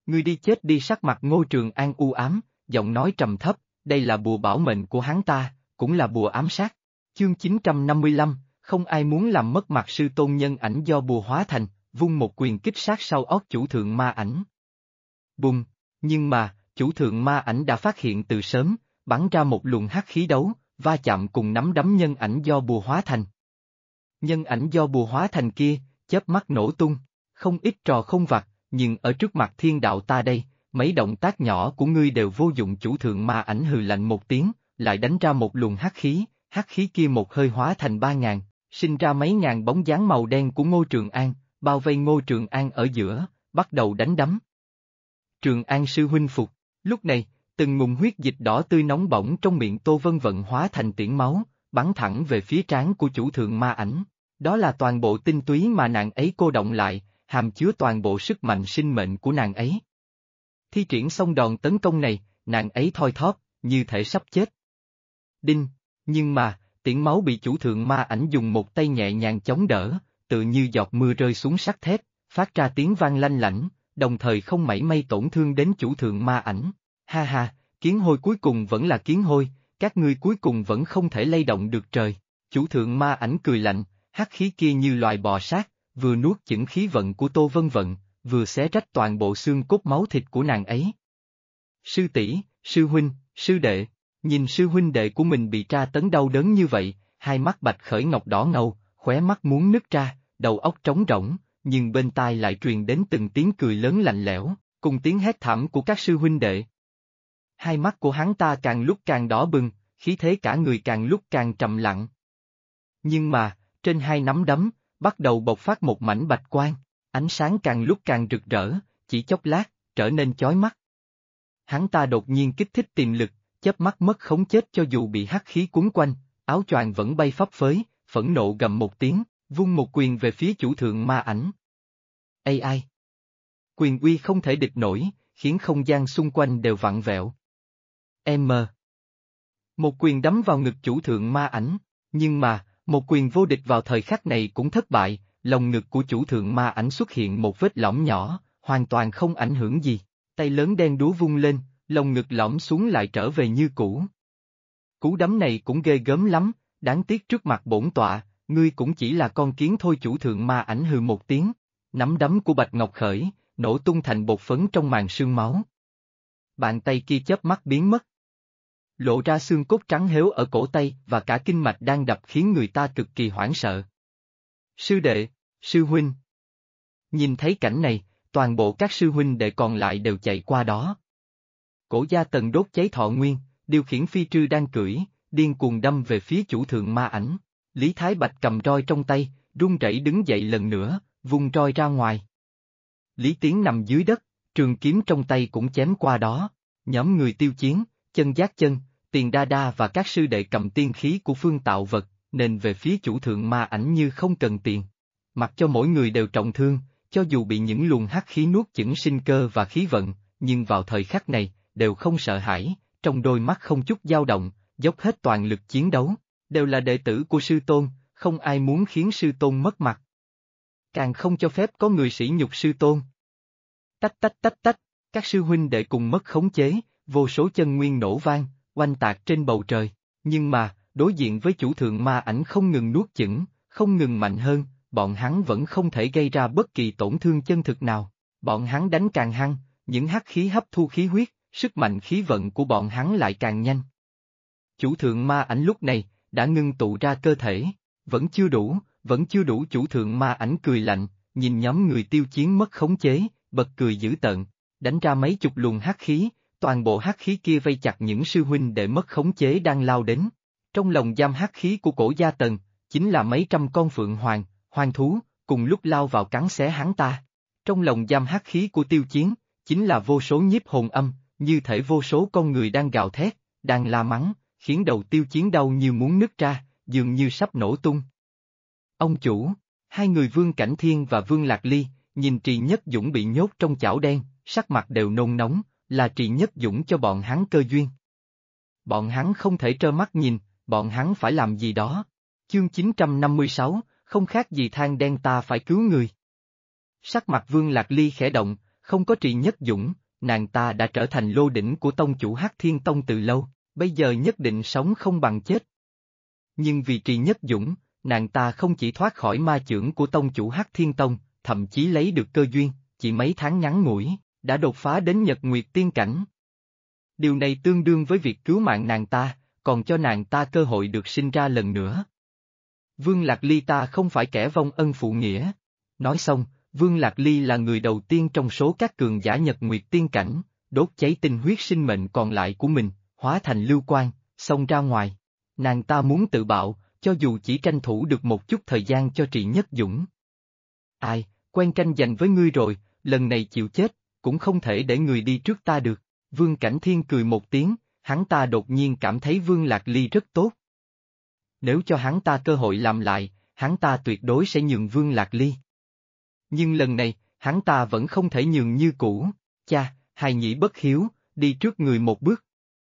S1: Ngươi đi chết đi, sắc mặt Ngô Trường An u ám, giọng nói trầm thấp, đây là bùa bảo mệnh của hắn ta, cũng là bùa ám sát. Chương 955, không ai muốn làm mất mặt sư tôn nhân ảnh do bùa hóa thành, vung một quyền kích sát sau óc chủ thượng ma ảnh. Bùng, nhưng mà, chủ thượng ma ảnh đã phát hiện từ sớm, bắn ra một luồng hắc khí đấu, va chạm cùng nắm đấm nhân ảnh do bùa hóa thành. Nhân ảnh do bùa hóa thành kia, chớp mắt nổ tung, không ít trò không vặt, nhưng ở trước mặt thiên đạo ta đây, mấy động tác nhỏ của ngươi đều vô dụng. Chủ thượng ma ảnh hừ lạnh một tiếng, lại đánh ra một luồng hắc khí kia một hơi hóa thành 3.000, sinh ra mấy ngàn bóng dáng màu đen của Ngô Trường An, bao vây Ngô Trường An ở giữa, bắt đầu đánh đấm. Trường An sư huynh phục, lúc này, từng ngụm huyết dịch đỏ tươi nóng bỏng trong miệng Tô Vân Vận hóa thành tiễn máu, bắn thẳng về phía trán của chủ thượng ma ảnh. Đó là toàn bộ tinh túy mà nàng ấy cô động lại, hàm chứa toàn bộ sức mạnh sinh mệnh của nàng ấy. Thi triển xong đòn tấn công này, nàng ấy thoi thóp, như thể sắp chết. Đinh, nhưng mà, tiễn máu bị chủ thượng ma ảnh dùng một tay nhẹ nhàng chống đỡ, tự như giọt mưa rơi xuống sắt thép, phát ra tiếng vang lanh lảnh, đồng thời không mảy may tổn thương đến chủ thượng ma ảnh. Ha ha, kiến hôi cuối cùng vẫn là kiến hôi, các ngươi cuối cùng vẫn không thể lay động được trời. Chủ thượng ma ảnh cười lạnh, hắc khí kia như loài bò sát, vừa nuốt chửng khí vận của Tô Vân Vận, vừa xé rách toàn bộ xương cốt máu thịt của nàng ấy. Sư tỷ, sư huynh, sư đệ, nhìn sư huynh đệ của mình bị tra tấn đau đớn như vậy, hai mắt Bạch Khởi Ngọc đỏ ngầu, khóe mắt muốn nứt ra, đầu óc trống rỗng, nhưng bên tai lại truyền đến từng tiếng cười lớn lạnh lẽo, cùng tiếng hét thảm của các sư huynh đệ. Hai mắt của hắn ta càng lúc càng đỏ bừng, khí thế cả người càng lúc càng trầm lặng. Nhưng mà, trên hai nắm đấm, bắt đầu bộc phát một mảnh bạch quang, ánh sáng càng lúc càng rực rỡ, chỉ chốc lát, trở nên chói mắt. Hắn ta đột nhiên kích thích tiềm lực, chớp mắt mất khống chết cho dù bị hắc khí cuốn quanh, áo choàng vẫn bay phấp phới, phẫn nộ gầm một tiếng, vung một quyền về phía chủ thượng ma ảnh. Ai? Quyền uy không thể địch nổi, khiến không gian xung quanh đều vặn vẹo. Một quyền đấm vào ngực chủ thượng ma ảnh, nhưng mà, một quyền vô địch vào thời khắc này cũng thất bại, lồng ngực của chủ thượng ma ảnh xuất hiện một vết lõm nhỏ, hoàn toàn không ảnh hưởng gì, tay lớn đen đúa vung lên, lồng ngực lõm xuống lại trở về như cũ. Cú đấm này cũng ghê gớm lắm, đáng tiếc trước mặt bổn tọa, ngươi cũng chỉ là con kiến thôi. Chủ thượng ma ảnh hừ một tiếng, nắm đấm của Bạch Ngọc Khởi, nổ tung thành bột phấn trong màn sương máu. Bàn tay kia chớp mắt biến mất. Lộ ra xương cốt trắng héo ở cổ tay và cả kinh mạch đang đập khiến người ta cực kỳ hoảng sợ. Sư đệ, sư huynh. Nhìn thấy cảnh này, toàn bộ các sư huynh đệ còn lại đều chạy qua đó. Cổ Gia Tần đốt cháy thọ nguyên, điều khiển phi trư đang cưỡi, điên cuồng đâm về phía chủ thượng ma ảnh. Lý Thái Bạch cầm roi trong tay, run rẩy đứng dậy lần nữa, vung roi ra ngoài. Lý Tiến nằm dưới đất, trường kiếm trong tay cũng chém qua đó. Nhóm người Tiêu Chiến, Chân Giác Chân, Tiền Đa Đa và các sư đệ cầm tiên khí của Phương Tạo Vật, nên về phía chủ thượng ma ảnh như không cần tiền. Mặc cho mỗi người đều trọng thương, cho dù bị những luồng hắc khí nuốt chửng sinh cơ và khí vận, nhưng vào thời khắc này, đều không sợ hãi, trong đôi mắt không chút dao động, dốc hết toàn lực chiến đấu, đều là đệ tử của sư tôn, không ai muốn khiến sư tôn mất mặt. Càng không cho phép có người sỉ nhục sư tôn. Tách tách tách tách, các sư huynh đệ cùng mất khống chế, vô số chân nguyên nổ vang, oanh tạc trên bầu trời, nhưng mà, đối diện với chủ thượng ma ảnh không ngừng nuốt chửng, không ngừng mạnh hơn, bọn hắn vẫn không thể gây ra bất kỳ tổn thương chân thực nào. Bọn hắn đánh càng hăng, những hắc khí hấp thu khí huyết, sức mạnh khí vận của bọn hắn lại càng nhanh. Chủ thượng ma ảnh lúc này, đã ngưng tụ ra cơ thể, vẫn chưa đủ. Chủ thượng ma ảnh cười lạnh, nhìn nhóm người Tiêu Chiến mất khống chế, bật cười dữ tợn, đánh ra mấy chục luồng hắc khí, toàn bộ hắc khí kia vây chặt những sư huynh đệ mất khống chế đang lao đến. Trong lồng giam hắc khí của Cổ Gia Tần, chính là mấy trăm con phượng hoàng, hoang thú, cùng lúc lao vào cắn xé hắn ta. Trong lồng giam hắc khí của Tiêu Chiến, chính là vô số nhiếp hồn âm, như thể vô số con người đang gào thét, đang la mắng, khiến đầu Tiêu Chiến đau như muốn nứt ra, dường như sắp nổ tung. Ông chủ, hai người Vương Cảnh Thiên và Vương Lạc Ly, nhìn Trì Nhất Dũng bị nhốt trong chảo đen, sắc mặt đều nôn nóng, là Trì Nhất Dũng cho bọn hắn cơ duyên. Bọn hắn không thể trơ mắt nhìn, bọn hắn phải làm gì đó. Chương 956, không khác gì than đen ta phải cứu người. Sắc mặt Vương Lạc Ly khẽ động, Không có Trì Nhất Dũng, nàng ta đã trở thành lô đỉnh của tông chủ Hắc Thiên Tông từ lâu, bây giờ nhất định sống không bằng chết. Nhưng vì Trì Nhất Dũng, nàng ta không chỉ thoát khỏi ma chưởng của tông chủ Hắc Thiên Tông, thậm chí lấy được cơ duyên, chỉ mấy tháng ngắn ngủi, đã đột phá đến Nhật Nguyệt Tiên Cảnh. Điều này tương đương với việc cứu mạng nàng ta, còn cho nàng ta cơ hội được sinh ra lần nữa. Vương Lạc Ly ta không phải kẻ vong ân phụ nghĩa. Nói xong, Vương Lạc Ly là người đầu tiên trong số các cường giả Nhật Nguyệt Tiên Cảnh, đốt cháy tinh huyết sinh mệnh còn lại của mình, hóa thành lưu quang, xông ra ngoài. Nàng ta muốn tự bạo, cho dù chỉ tranh thủ được một chút thời gian cho Trì Nhất Dũng. Ai, quen tranh giành với ngươi rồi, lần này chịu chết, cũng không thể để người đi trước ta được. Vương Cảnh Thiên cười một tiếng, hắn ta đột nhiên cảm thấy Vương Lạc Ly rất tốt. Nếu cho hắn ta cơ hội làm lại, hắn ta tuyệt đối sẽ nhường Vương Lạc Ly. Nhưng lần này, hắn ta vẫn không thể nhường như cũ. Cha, hài nhĩ bất hiếu, đi trước người một bước.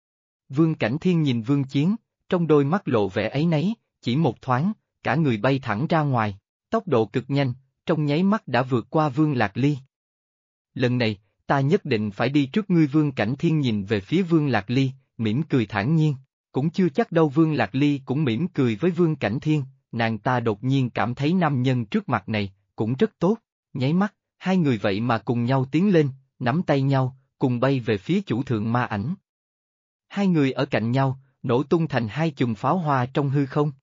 S1: Vương Cảnh Thiên nhìn Vương Chiến, trong đôi mắt lộ vẻ áy náy, chỉ một thoáng, cả người bay thẳng ra ngoài, tốc độ cực nhanh, trong nháy mắt đã vượt qua Vương Lạc Ly. Lần này, ta nhất định phải đi trước ngươi. Vương Cảnh Thiên nhìn về phía Vương Lạc Ly, mỉm cười thản nhiên, cũng chưa chắc đâu. Vương Lạc Ly cũng mỉm cười với Vương Cảnh Thiên, nàng ta đột nhiên cảm thấy nam nhân trước mặt này, cũng rất tốt, nháy mắt, hai người vậy mà cùng nhau tiến lên, nắm tay nhau, cùng bay về phía chủ thượng ma ảnh. Hai người ở cạnh nhau, nổ tung thành hai chùm pháo hoa trong hư không.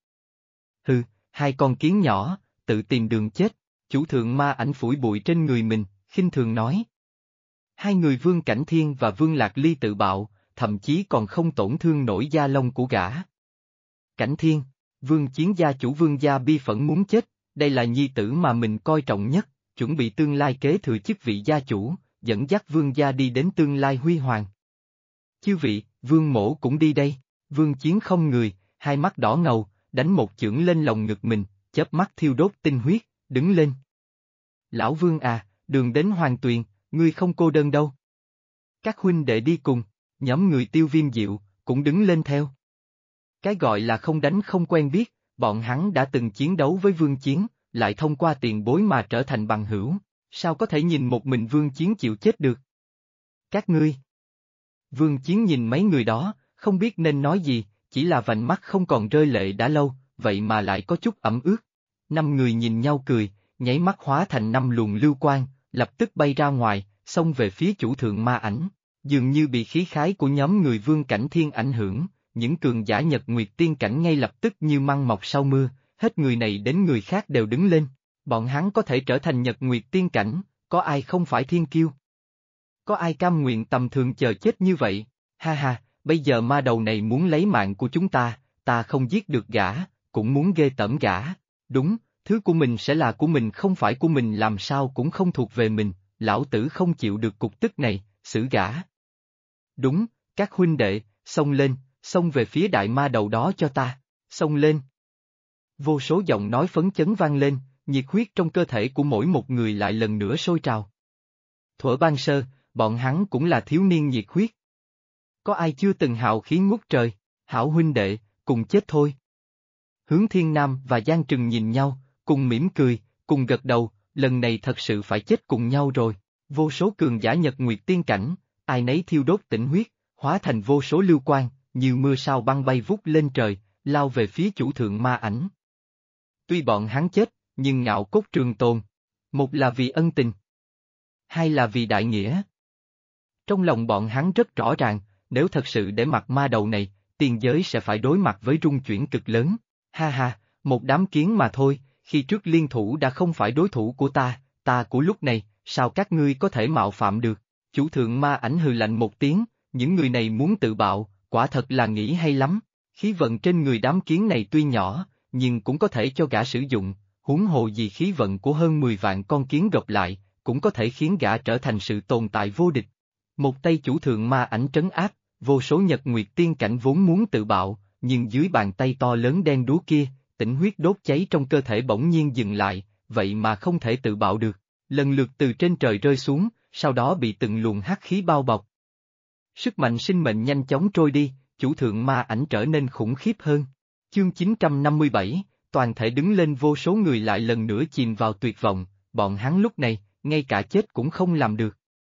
S1: Hừ, hai con kiến nhỏ, tự tìm đường chết, chủ thượng ma ảnh phủi bụi trên người mình, khinh thường nói. Hai người Vương Cảnh Thiên và Vương Lạc Ly tự bạo, thậm chí còn không tổn thương nổi da lông của gã. Cảnh Thiên, Vương Chiến gia chủ Vương gia bi phẫn muốn chết, đây là nhi tử mà mình coi trọng nhất, chuẩn bị tương lai kế thừa chức vị gia chủ, dẫn dắt Vương gia đi đến tương lai huy hoàng. Chư vị, Vương mỗ cũng đi đây. Vương Chiến không người, hai mắt đỏ ngầu, đánh một chưởng lên lồng ngực mình, chớp mắt thiêu đốt tinh huyết, đứng lên. Lão Vương à, đường đến Hoàng Tuyền, ngươi không cô đơn đâu. Các huynh đệ đi cùng, nhóm người Tiêu Viêm Diệu, cũng đứng lên theo. Cái gọi là không đánh không quen biết, bọn hắn đã từng chiến đấu với Vương Chiến, lại thông qua tiền bối mà trở thành bằng hữu, sao có thể nhìn một mình Vương Chiến chịu chết được? Các ngươi. Vương Chiến nhìn mấy người đó, không biết nên nói gì, chỉ là vành mắt không còn rơi lệ đã lâu, vậy mà lại có chút ẩm ướt. Năm người nhìn nhau cười, nháy mắt hóa thành năm luồng lưu quang, lập tức bay ra ngoài, xông về phía chủ thượng ma ảnh. Dường như bị khí khái của nhóm người Vương Cảnh Thiên ảnh hưởng, những cường giả Nhật Nguyệt Tiên Cảnh ngay lập tức như măng mọc sau mưa, hết người này đến người khác đều đứng lên. Bọn hắn có thể trở thành Nhật Nguyệt Tiên Cảnh, có ai không phải thiên kiêu? Có ai cam nguyện tầm thường chờ chết như vậy? Ha ha, bây giờ ma đầu này muốn lấy mạng của chúng ta không giết được gã, cũng muốn ghê tởm gã. Đúng, thứ của mình sẽ là của mình, không phải của mình làm sao cũng không thuộc về mình, lão tử không chịu được cục tức này, xử gã. Đúng, các huynh đệ, xông lên, xông về phía đại ma đầu đó cho ta, xông lên. Vô số giọng nói phấn chấn vang lên, nhiệt huyết trong cơ thể của mỗi một người lại lần nữa sôi trào. Thuở ban sơ, bọn hắn cũng là thiếu niên nhiệt huyết. Có ai chưa từng hào khí ngút trời, hảo huynh đệ, cùng chết thôi. Hướng Thiên Nam và Giang Trừng nhìn nhau, cùng mỉm cười, cùng gật đầu, lần này thật sự phải chết cùng nhau rồi. Vô số cường giả Nhật Nguyệt Tiên Cảnh, ai nấy thiêu đốt tĩnh huyết, hóa thành vô số lưu quang, như mưa sao băng bay vút lên trời, lao về phía chủ thượng ma ảnh. Tuy bọn hắn chết, nhưng ngạo cốt trường tồn. Một là vì ân tình, hai là vì đại nghĩa. Trong lòng bọn hắn rất rõ ràng, nếu thật sự để mặt ma đầu này, tiên giới sẽ phải đối mặt với rung chuyển cực lớn. Ha ha, một đám kiến mà thôi, khi trước liên thủ đã không phải đối thủ của ta của lúc này, sao các ngươi có thể mạo phạm được? Chủ thượng ma ảnh hừ lạnh một tiếng, những người này muốn tự bạo, quả thật là nghĩ hay lắm. Khí vận trên người đám kiến này tuy nhỏ, nhưng cũng có thể cho gã sử dụng, huống hồ gì khí vận của hơn 10 vạn con kiến gộp lại, cũng có thể khiến gã trở thành sự tồn tại vô địch. Một tay chủ thượng ma ảnh trấn áp, vô số Nhật Nguyệt Tiên Cảnh vốn muốn tự bạo, nhưng dưới bàn tay to lớn đen đúa kia, tĩnh huyết đốt cháy trong cơ thể bỗng nhiên dừng lại, vậy mà không thể tự bạo được, lần lượt từ trên trời rơi xuống, sau đó bị từng luồng hắc khí bao bọc. Sức mạnh sinh mệnh nhanh chóng trôi đi, chủ thượng ma ảnh trở nên khủng khiếp hơn. Chương 957, toàn thể đứng lên, vô số người lại lần nữa chìm vào tuyệt vọng, bọn hắn lúc này, ngay cả chết cũng không làm được.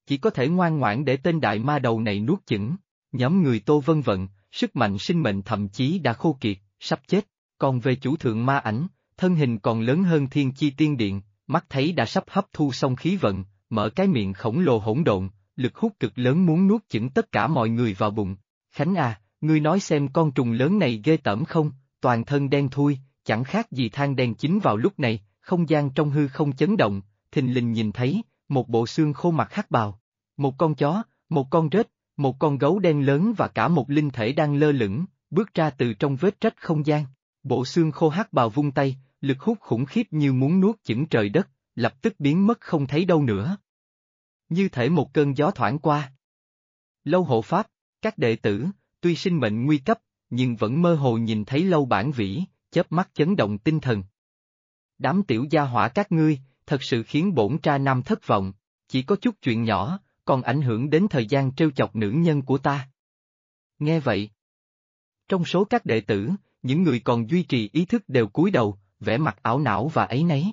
S1: chỉ có thể ngoan ngoãn để tên đại ma đầu này nuốt chửng. Nhóm người Tô Vân Vận, sức mạnh sinh mệnh thậm chí đã khô kiệt, sắp chết, còn về chủ thượng ma ảnh, thân hình còn lớn hơn Thiên Chi Tiên Điện, mắt thấy đã sắp hấp thu xong khí vận, mở cái miệng khổng lồ hỗn độn, lực hút cực lớn muốn nuốt chửng tất cả mọi người vào bụng. Khánh à, ngươi nói xem con trùng lớn này ghê tởm không, toàn thân đen thui, chẳng khác gì than đen chín. Vào lúc này, không gian trong hư không chấn động, thình lình nhìn thấy, một bộ xương khô mặc hắc bào, một con chó, một con rết, một con gấu đen lớn và cả một linh thể đang lơ lửng, bước ra từ trong vết rách không gian. Bộ xương khô hắc bào vung tay, lực hút khủng khiếp như muốn nuốt chửng trời đất, lập tức biến mất không thấy đâu nữa. Như thể một cơn gió thoảng qua. Lâu hộ pháp, các đệ tử, tuy sinh mệnh nguy cấp, nhưng vẫn mơ hồ nhìn thấy Lâu Bản Vĩ, chớp mắt chấn động tinh thần. Đám tiểu gia hỏa các ngươi, thật sự khiến bổn tra nam thất vọng, chỉ có chút chuyện nhỏ, còn ảnh hưởng đến thời gian trêu chọc nữ nhân của ta. Nghe vậy, trong số các đệ tử, những người còn duy trì ý thức đều cúi đầu, vẻ mặt ảo não và áy náy.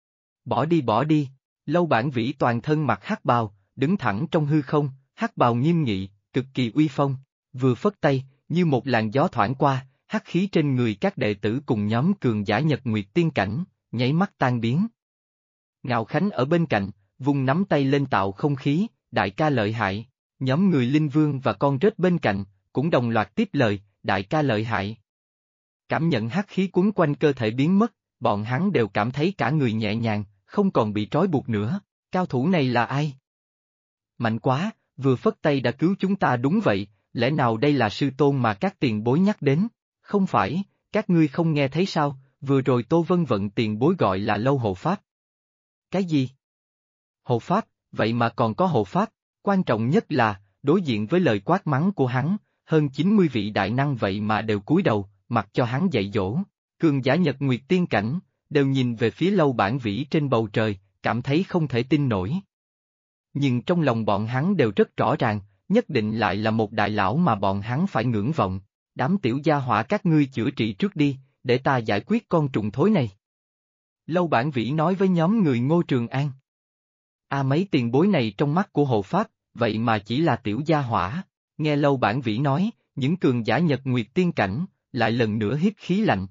S1: Bỏ đi, Lâu Bản Vĩ toàn thân mặc hắc bào, đứng thẳng trong hư không, hắc bào nghiêm nghị, cực kỳ uy phong, vừa phất tay, như một làn gió thoảng qua, hắc khí trên người các đệ tử cùng nhóm cường giả Nhật Nguyệt Tiên Cảnh, nháy mắt tan biến. Ngạo Khánh ở bên cạnh, vung nắm tay lên tạo không khí, đại ca lợi hại, nhóm người Linh Vương và con rết bên cạnh, cũng đồng loạt tiếp lời, đại ca lợi hại. Cảm nhận hắc khí cuốn quanh cơ thể biến mất, bọn hắn đều cảm thấy cả người nhẹ nhàng, không còn bị trói buộc nữa, cao thủ này là ai? Mạnh quá, vừa phất tay đã cứu chúng ta. Đúng vậy, lẽ nào đây là sư tôn mà các tiền bối nhắc đến? Không phải, các ngươi không nghe thấy sao, vừa rồi Tô Vân Vận tiền bối gọi là Lâu hộ pháp. Cái gì? Hộ pháp, vậy mà còn có hộ pháp, quan trọng nhất là, đối diện với lời quát mắng của hắn, hơn 90 vị đại năng vậy mà đều cúi đầu, mặc cho hắn dạy dỗ. Cường giả Nhật Nguyệt Tiên Cảnh, đều nhìn về phía Lâu Bản Vĩ trên bầu trời, cảm thấy không thể tin nổi. Nhưng trong lòng bọn hắn đều rất rõ ràng, nhất định lại là một đại lão mà bọn hắn phải ngưỡng vọng. Đám tiểu gia hỏa các ngươi chữa trị trước đi, để ta giải quyết con trùng thối này. Lâu Bản Vĩ nói với nhóm người Ngô Trường An. Mấy tiền bối này trong mắt của hộ pháp, vậy mà chỉ là tiểu gia hỏa. Nghe Lâu Bản Vĩ nói, những cường giả Nhật Nguyệt Tiên Cảnh, lại lần nữa hít khí lạnh.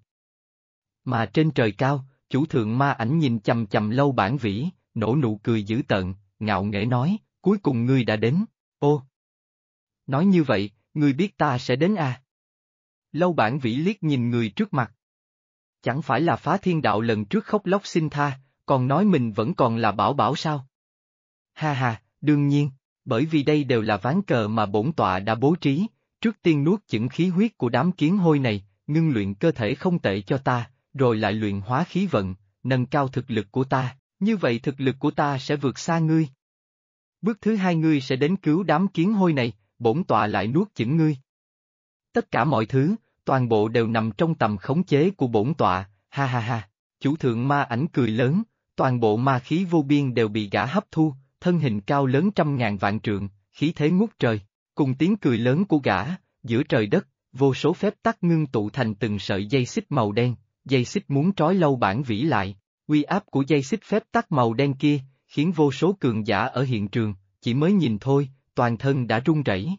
S1: Mà trên trời cao, chủ thượng ma ảnh nhìn chằm chằm Lâu Bản Vĩ, nổ nụ cười dữ tợn, ngạo nghễ nói, cuối cùng ngươi đã đến. Ô! Nói như vậy, ngươi biết ta sẽ đến à? Lâu Bản Vĩ liếc nhìn người trước mặt. Chẳng phải là Phá Thiên Đạo lần trước khóc lóc xin tha, còn nói mình vẫn còn là bảo bảo sao? Ha ha, đương nhiên, bởi vì đây đều là ván cờ mà bổn tọa đã bố trí, trước tiên nuốt chửng khí huyết của đám kiến hôi này, ngưng luyện cơ thể không tệ cho ta, rồi lại luyện hóa khí vận, nâng cao thực lực của ta, như vậy thực lực của ta sẽ vượt xa ngươi. Bước thứ hai ngươi sẽ đến cứu đám kiến hôi này, bổn tọa lại nuốt chửng ngươi. Tất cả mọi thứ, toàn bộ đều nằm trong tầm khống chế của bổn tọa, ha ha ha. Chủ thượng ma ảnh cười lớn, toàn bộ ma khí vô biên đều bị gã hấp thu, thân hình cao lớn 100.000 vạn trượng, khí thế ngút trời, cùng tiếng cười lớn của gã, giữa trời đất, vô số phép tắc ngưng tụ thành từng sợi dây xích màu đen, dây xích muốn trói Lâu Bản Vĩ lại, uy áp của dây xích phép tắc màu đen kia, khiến vô số cường giả ở hiện trường, chỉ mới nhìn thôi, toàn thân đã run rẩy.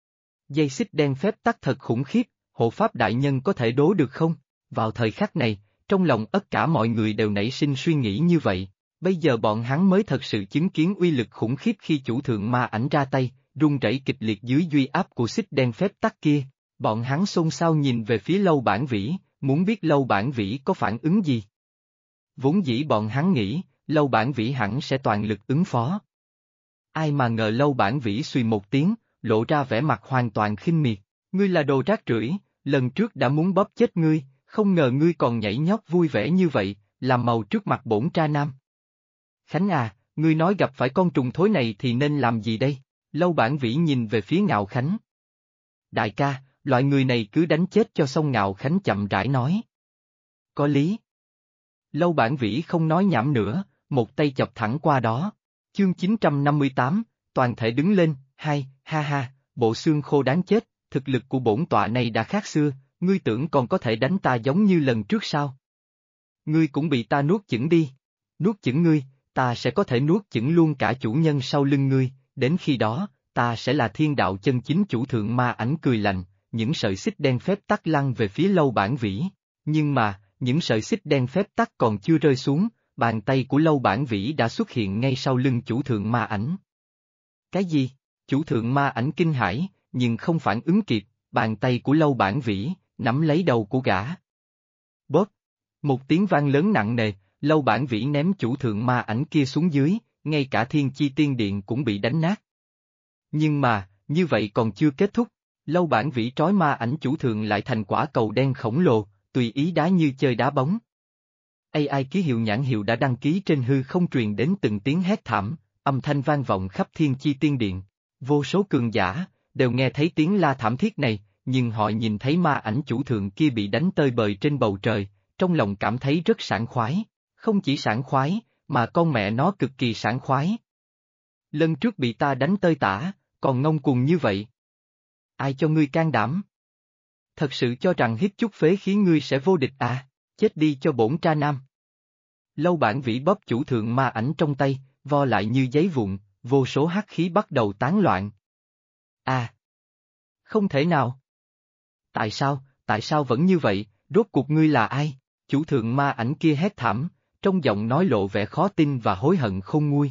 S1: Dây xích đen phép tắc thật khủng khiếp, hộ pháp đại nhân có thể đố được không? Vào thời khắc này, trong lòng tất cả mọi người đều nảy sinh suy nghĩ như vậy, bây giờ bọn hắn mới thật sự chứng kiến uy lực khủng khiếp khi chủ thượng ma ảnh ra tay, run rẩy kịch liệt dưới duy áp của xích đen phép tắc kia, bọn hắn xôn xao nhìn về phía Lâu Bản Vĩ, muốn biết Lâu Bản Vĩ có phản ứng gì. Vốn dĩ bọn hắn nghĩ, Lâu Bản Vĩ hẳn sẽ toàn lực ứng phó. Ai mà ngờ Lâu Bản Vĩ suy một tiếng, lộ ra vẻ mặt hoàn toàn khinh miệt, ngươi là đồ rác rưởi, lần trước đã muốn bóp chết ngươi, không ngờ ngươi còn nhảy nhót vui vẻ như vậy, làm màu trước mặt bổn tra nam. Khánh à, ngươi nói gặp phải con trùng thối này thì nên làm gì đây? Lâu Bản Vĩ nhìn về phía Ngạo Khánh. Đại ca, loại người này cứ đánh chết cho xong. Ngạo Khánh chậm rãi nói. Có lý. Lâu Bản Vĩ không nói nhảm nữa, một tay chọc thẳng qua đó. Chương 958, toàn thể đứng lên, ha ha, bộ xương khô đáng chết, thực lực của bổn tọa này đã khác xưa, ngươi tưởng còn có thể đánh ta giống như lần trước sao? Ngươi cũng bị ta nuốt chửng đi. Nuốt chửng ngươi, ta sẽ có thể nuốt chửng luôn cả chủ nhân sau lưng ngươi, Đến khi đó, ta sẽ là thiên đạo chân chính. Chủ thượng ma ảnh cười lạnh, những sợi xích đen phép tắc lăn về phía Lâu Bản Vĩ. Nhưng mà, những sợi xích đen phép tắc còn chưa rơi xuống, bàn tay của Lâu Bản Vĩ đã xuất hiện ngay sau lưng chủ thượng ma ảnh. Cái gì? Chủ thượng ma ảnh kinh hãi, nhưng không phản ứng kịp, bàn tay của Lâu Bản Vĩ nắm lấy đầu của gã. Bóp! Một tiếng vang lớn nặng nề, Lâu Bản Vĩ ném chủ thượng ma ảnh kia xuống dưới, ngay cả Thiên Chi Tiên Điện cũng bị đánh nát. Nhưng mà, như vậy còn chưa kết thúc, Lâu Bản Vĩ trói ma ảnh chủ thượng lại thành quả cầu đen khổng lồ, tùy ý đá như chơi đá bóng. AI ký hiệu nhãn hiệu đã đăng ký trên hư không, truyền đến từng tiếng hét thảm, âm thanh vang vọng khắp Thiên Chi Tiên Điện. Vô số cường giả đều nghe thấy tiếng la thảm thiết này, nhưng họ nhìn thấy ma ảnh chủ thượng kia bị đánh tơi bời trên bầu trời, trong lòng cảm thấy rất sảng khoái. Không chỉ sảng khoái, mà con mẹ nó cực kỳ sảng khoái. Lần trước bị ta đánh tơi tả, còn ngông cuồng như vậy. Ai cho ngươi can đảm? Thật sự cho rằng hít chút phế khí ngươi sẽ vô địch à? Chết đi cho bổn tra nam. Lâu Bản Vĩ bóp chủ thượng ma ảnh trong tay, vo lại như giấy vụn, vô số hắc khí bắt đầu tán loạn. À! Không thể nào! Tại sao vẫn như vậy, rốt cuộc ngươi là ai? Chủ thượng ma ảnh kia hét thảm, trong giọng nói lộ vẻ khó tin và hối hận khôn nguôi.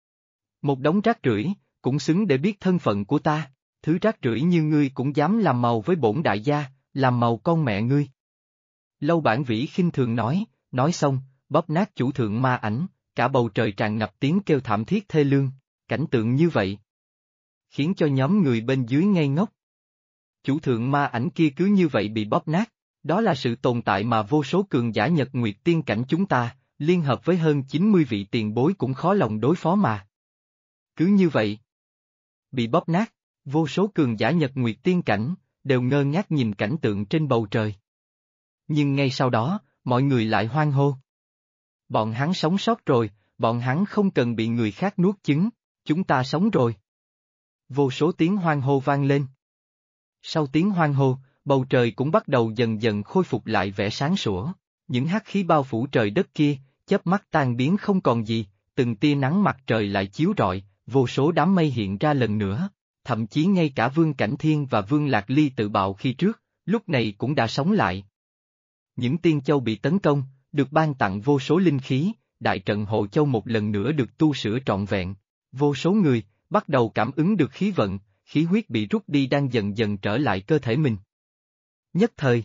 S1: Một đống rác rưởi, cũng xứng để biết thân phận của ta, thứ rác rưởi như ngươi cũng dám làm màu với bổn đại gia, làm màu con mẹ ngươi. Lâu Bản Vĩ khinh thường nói xong, bóp nát chủ thượng ma ảnh, cả bầu trời tràn ngập tiếng kêu thảm thiết thê lương, cảnh tượng như vậy khiến cho nhóm người bên dưới ngây ngốc. Chủ thượng ma ảnh kia cứ như vậy bị bóp nát, đó là sự tồn tại mà vô số cường giả Nhật Nguyệt tiên cảnh chúng ta, liên hợp với hơn 90 vị tiền bối cũng khó lòng đối phó mà. Cứ như vậy, bị bóp nát, vô số cường giả Nhật Nguyệt tiên cảnh, đều ngơ ngác nhìn cảnh tượng trên bầu trời. Nhưng ngay sau đó, mọi người lại hoan hô. Bọn hắn sống sót rồi, bọn hắn không cần bị người khác nuốt chửng, chúng ta sống rồi. Vô số tiếng hoan hô vang lên. Sau tiếng hoan hô, bầu trời cũng bắt đầu dần dần khôi phục lại vẻ sáng sủa, những hắc khí bao phủ trời đất kia, chớp mắt tan biến không còn gì, từng tia nắng mặt trời lại chiếu rọi, vô số đám mây hiện ra lần nữa, thậm chí ngay cả Vương Cảnh Thiên và Vương Lạc Ly tự bạo khi trước, lúc này cũng đã sống lại. Những tiên châu bị tấn công, được ban tặng vô số linh khí, đại trận hộ châu một lần nữa được tu sửa trọn vẹn, vô số người bắt đầu cảm ứng được khí vận, khí huyết bị rút đi đang dần dần trở lại cơ thể mình. Nhất thời,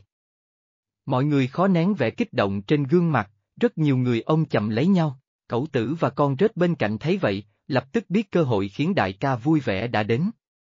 S1: mọi người khó nén vẻ kích động trên gương mặt, rất nhiều người ôm chầm lấy nhau, Cẩu Tử và con rết bên cạnh thấy vậy, lập tức biết cơ hội khiến đại ca vui vẻ đã đến.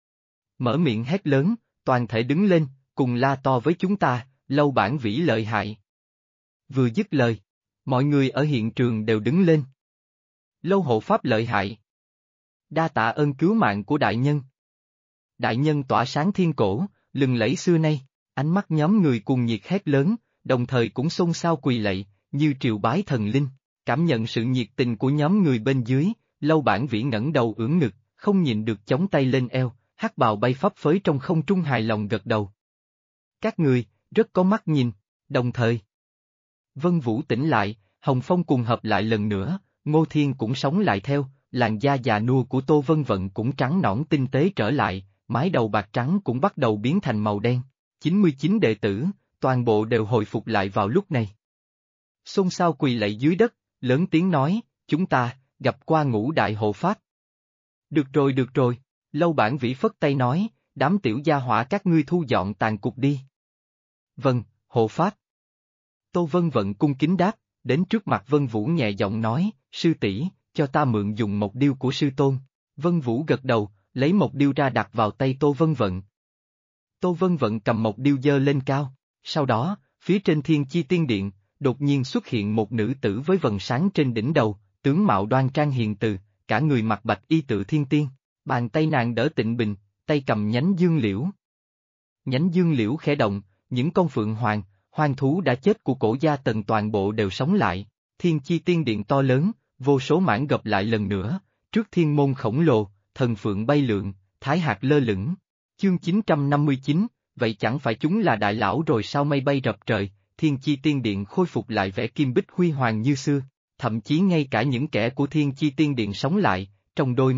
S1: Mở miệng hét lớn, toàn thể đứng lên, cùng la to với chúng ta, Lâu Bản Vĩ lợi hại. Vừa dứt lời, mọi người ở hiện trường đều đứng lên. Lâu hộ pháp lợi hại. Đa tạ ơn cứu mạng của đại nhân. Đại nhân tỏa sáng thiên cổ, lừng lẫy xưa nay, ánh mắt nhóm người cùng nhiệt hét lớn, đồng thời cũng xôn xao quỳ lạy, như triều bái thần linh. Cảm nhận sự nhiệt tình của nhóm người bên dưới, Lâu Bản Vĩ ngẩng đầu ưỡn ngực, không nhịn được chống tay lên eo, hắc bào bay phấp phới trong không trung hài lòng gật đầu. Các người, rất có mắt nhìn, đồng thời. Vân Vũ tỉnh lại, Hồng Phong cùng hợp lại lần nữa, Ngô Thiên cũng sống lại theo, làn da già nua của Tô Vân Vận cũng trắng nõn tinh tế trở lại, mái đầu bạc trắng cũng bắt đầu biến thành màu đen. 99 đệ tử, toàn bộ đều hồi phục lại vào lúc này. Xôn xao quỳ lạy dưới đất, lớn tiếng nói, chúng ta, gặp qua Ngũ Đại Hộ Pháp. Được rồi, Lâu Bản Vĩ phất tay nói, đám tiểu gia hỏa các ngươi thu dọn tàn cục đi. Vâng, Hộ Pháp. Tô Vân Vận cung kính đáp, đến trước mặt Vân Vũ nhẹ giọng nói, sư tỷ, cho ta mượn dùng mộc điêu của sư tôn. Vân Vũ gật đầu, lấy mộc điêu ra đặt vào tay Tô Vân Vận. Tô Vân Vận cầm mộc điêu giơ lên cao, sau đó, phía trên Thiên Chi Tiên Điện, đột nhiên xuất hiện một nữ tử với vầng sáng trên đỉnh đầu, tướng mạo đoan trang hiền từ, cả người mặc bạch y tự thiên tiên, bàn tay nàng đỡ Tịnh Bình, tay cầm nhánh dương liễu. Nhánh dương liễu khẽ động, những con phượng hoàng, hoang thú đã chết của cổ gia Tần toàn bộ đều sống lại, Thiên Chi Tiên Điện to lớn, vô số mảng gập lại lần nữa, trước thiên môn khổng lồ, thần phượng bay lượn, thái hạc lơ lửng. Chương 959, vậy chẳng phải chúng là đại lão rồi sao? Mây bay rập trời, Thiên Chi Tiên Điện khôi phục lại vẻ kim bích huy hoàng như xưa, thậm chí ngay cả những kẻ của Thiên Chi Tiên Điện sống lại, trong đôi mắt,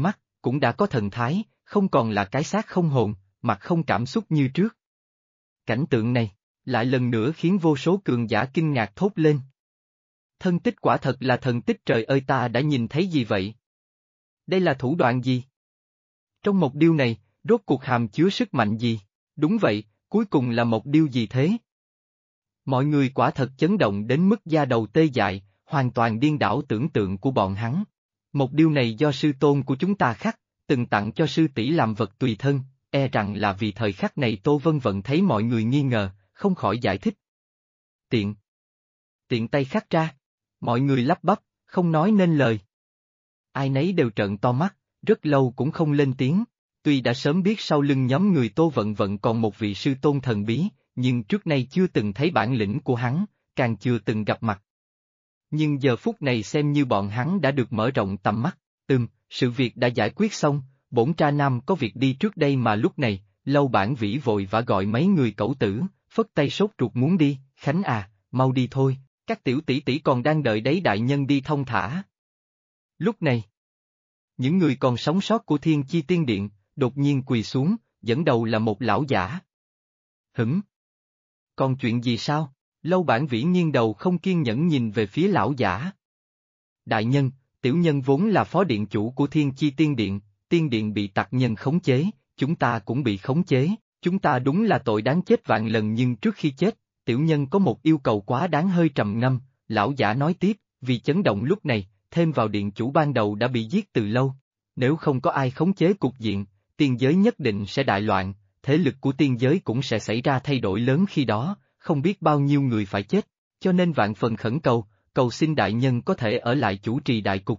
S1: cũng đã có thần thái, không còn là cái xác không hồn, mặt không cảm xúc như trước. Cảnh tượng này, lại lần nữa khiến vô số cường giả kinh ngạc thốt lên. Thân tích quả thật là thần tích, trời ơi, ta đã nhìn thấy gì vậy? Đây là thủ đoạn gì? Trong một điêu này, rốt cuộc hàm chứa sức mạnh gì? Đúng vậy, cuối cùng là một điêu gì thế? Mọi người quả thật chấn động đến mức da đầu tê dại, hoàn toàn điên đảo tưởng tượng của bọn hắn. Một điêu này do sư tôn của chúng ta khắc, từng tặng cho sư tỷ làm vật tùy thân, e rằng là vì thời khắc này Tô Vân Vận thấy mọi người nghi ngờ, không khỏi giải thích. Tiện tay khắc ra. Mọi người lắp bắp, không nói nên lời. Ai nấy đều trợn to mắt, rất lâu cũng không lên tiếng. Tuy đã sớm biết sau lưng nhóm người Tô Vận Vận còn một vị sư tôn thần bí, nhưng trước nay chưa từng thấy bản lĩnh của hắn, càng chưa từng gặp mặt. Nhưng giờ phút này xem như bọn hắn đã được mở rộng tầm mắt. Sự việc đã giải quyết xong, bổn tra nam có việc đi trước đây mà lúc này, Lâu Bản Vĩ vội vã gọi mấy người cẩu tử, phất tay sốt ruột muốn đi, Khánh à, mau đi thôi, các tiểu tỷ tỷ còn đang đợi đấy, đại nhân đi thông thả. Lúc này, những người còn sống sót của Thiên Chi Tiên Điện, đột nhiên quỳ xuống, dẫn đầu là một lão giả. Còn chuyện gì sao? Lâu Bản Vĩ nghiêng đầu không kiên nhẫn nhìn về phía lão giả. Đại nhân, tiểu nhân vốn là phó điện chủ của Thiên Chi Tiên Điện bị tặc nhân khống chế, chúng ta cũng bị khống chế, chúng ta đúng là tội đáng chết vạn lần, nhưng trước khi chết, tiểu nhân có một yêu cầu quá đáng. Hơi trầm ngâm, lão giả nói tiếp, vì chấn động lúc này, thêm vào điện chủ ban đầu đã bị giết từ lâu. Nếu không có ai khống chế cục diện, tiên giới nhất định sẽ đại loạn, thế lực của tiên giới cũng sẽ xảy ra thay đổi lớn khi đó, không biết bao nhiêu người phải chết, cho nên vạn phần khẩn cầu xin đại nhân có thể ở lại chủ trì đại cục.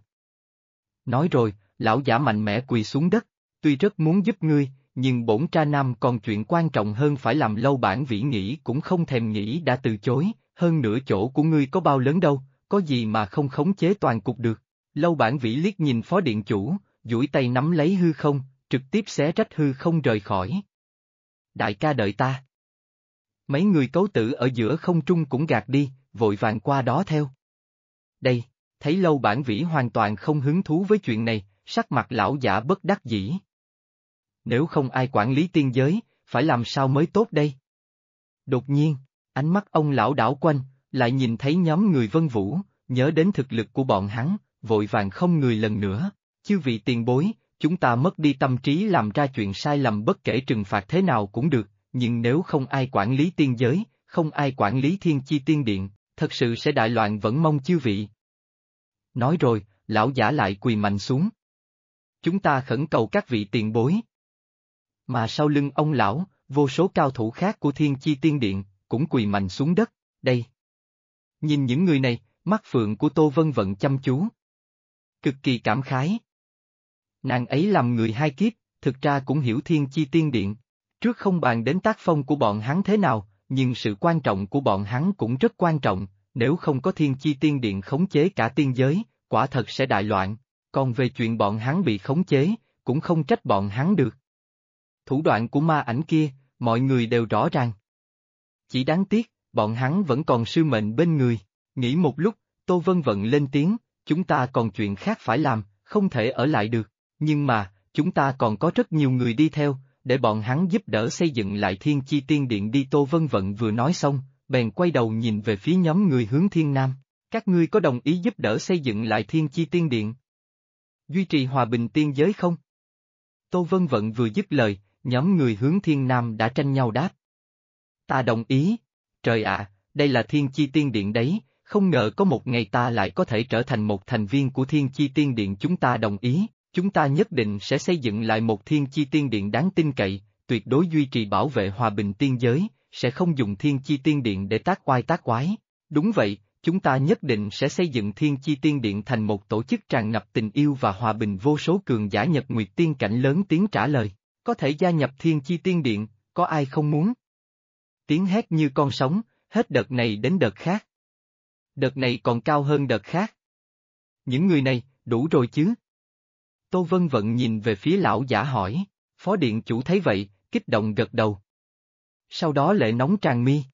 S1: Nói rồi, lão giả mạnh mẽ quỳ xuống đất, tuy rất muốn giúp ngươi, nhưng bổn tra nam còn chuyện quan trọng hơn phải làm. Lâu Bản Vĩ nghĩ cũng không thèm nghĩ đã từ chối, hơn nữa chỗ của ngươi có bao lớn đâu, có gì mà không khống chế toàn cục được. Lâu Bản Vĩ liếc nhìn phó điện chủ, duỗi tay nắm lấy hư không, trực tiếp xé rách hư không rời khỏi. Đại ca đợi ta. Mấy người cấu tử ở giữa không trung cũng gạt đi, vội vàng qua đó theo. Đây, thấy Lâu Bản Vĩ hoàn toàn không hứng thú với chuyện này, sắc mặt lão giả bất đắc dĩ. Nếu không ai quản lý tiên giới, phải làm sao mới tốt đây? Đột nhiên, ánh mắt ông lão đảo quanh, lại nhìn thấy nhóm người Vân Vũ, nhớ đến thực lực của bọn hắn, vội vàng không người lần nữa. Chư vị tiền bối, chúng ta mất đi tâm trí làm ra chuyện sai lầm, bất kể trừng phạt thế nào cũng được, nhưng nếu không ai quản lý tiên giới, không ai quản lý Thiên Chi Tiên Điện, thật sự sẽ đại loạn, vẫn mong chư vị. Nói rồi, lão giả lại quỳ mạnh xuống. Chúng ta khẩn cầu các vị tiền bối. Mà sau lưng ông lão, vô số cao thủ khác của Thiên Chi Tiên Điện, cũng quỳ mạnh xuống đất, đây. Nhìn những người này, mắt phượng của Tô Vân Vận chăm chú. Cực kỳ cảm khái. Nàng ấy làm người hai kiếp, thực ra cũng hiểu Thiên Chi Tiên Điện. Trước không bàn đến tác phong của bọn hắn thế nào, nhưng sự quan trọng của bọn hắn cũng rất quan trọng, nếu không có Thiên Chi Tiên Điện khống chế cả tiên giới, quả thật sẽ đại loạn, còn về chuyện bọn hắn bị khống chế, cũng không trách bọn hắn được. Thủ đoạn của ma ảnh kia, mọi người đều rõ ràng. Chỉ đáng tiếc, bọn hắn vẫn còn sư mệnh bên người, nghĩ một lúc, Tô Vân Vận lên tiếng, chúng ta còn chuyện khác phải làm, không thể ở lại được, nhưng mà, chúng ta còn có rất nhiều người đi theo, để bọn hắn giúp đỡ xây dựng lại Thiên Chi Tiên Điện đi. Tô Vân Vận vừa nói xong, bèn quay đầu nhìn về phía nhóm người hướng Thiên Nam, các ngươi có đồng ý giúp đỡ xây dựng lại Thiên Chi Tiên Điện? Duy trì hòa bình tiên giới không? Tô Vân Vận vừa dứt lời, nhóm người hướng Thiên Nam đã tranh nhau đáp. Ta đồng ý, trời ạ, đây là Thiên Chi Tiên Điện đấy, không ngờ có một ngày ta lại có thể trở thành một thành viên của Thiên Chi Tiên Điện. Chúng ta đồng ý, chúng ta nhất định sẽ xây dựng lại một Thiên Chi Tiên Điện đáng tin cậy, tuyệt đối duy trì bảo vệ hòa bình tiên giới, sẽ không dùng Thiên Chi Tiên Điện để tác oai tác quái. Đúng vậy, chúng ta nhất định sẽ xây dựng Thiên Chi Tiên Điện thành một tổ chức tràn ngập tình yêu và hòa bình. Vô số cường giả Nhật Nguyệt Tiên cảnh lớn tiếng trả lời, có thể gia nhập Thiên Chi Tiên Điện, có ai không muốn? Tiếng hét như con sóng, hết đợt này đến đợt khác. Đợt này còn cao hơn đợt khác. Những người này, đủ rồi chứ? Tô Vân Vận nhìn về phía lão giả hỏi, phó điện chủ thấy vậy, kích động gật đầu. Sau đó lệ nóng tràn mi.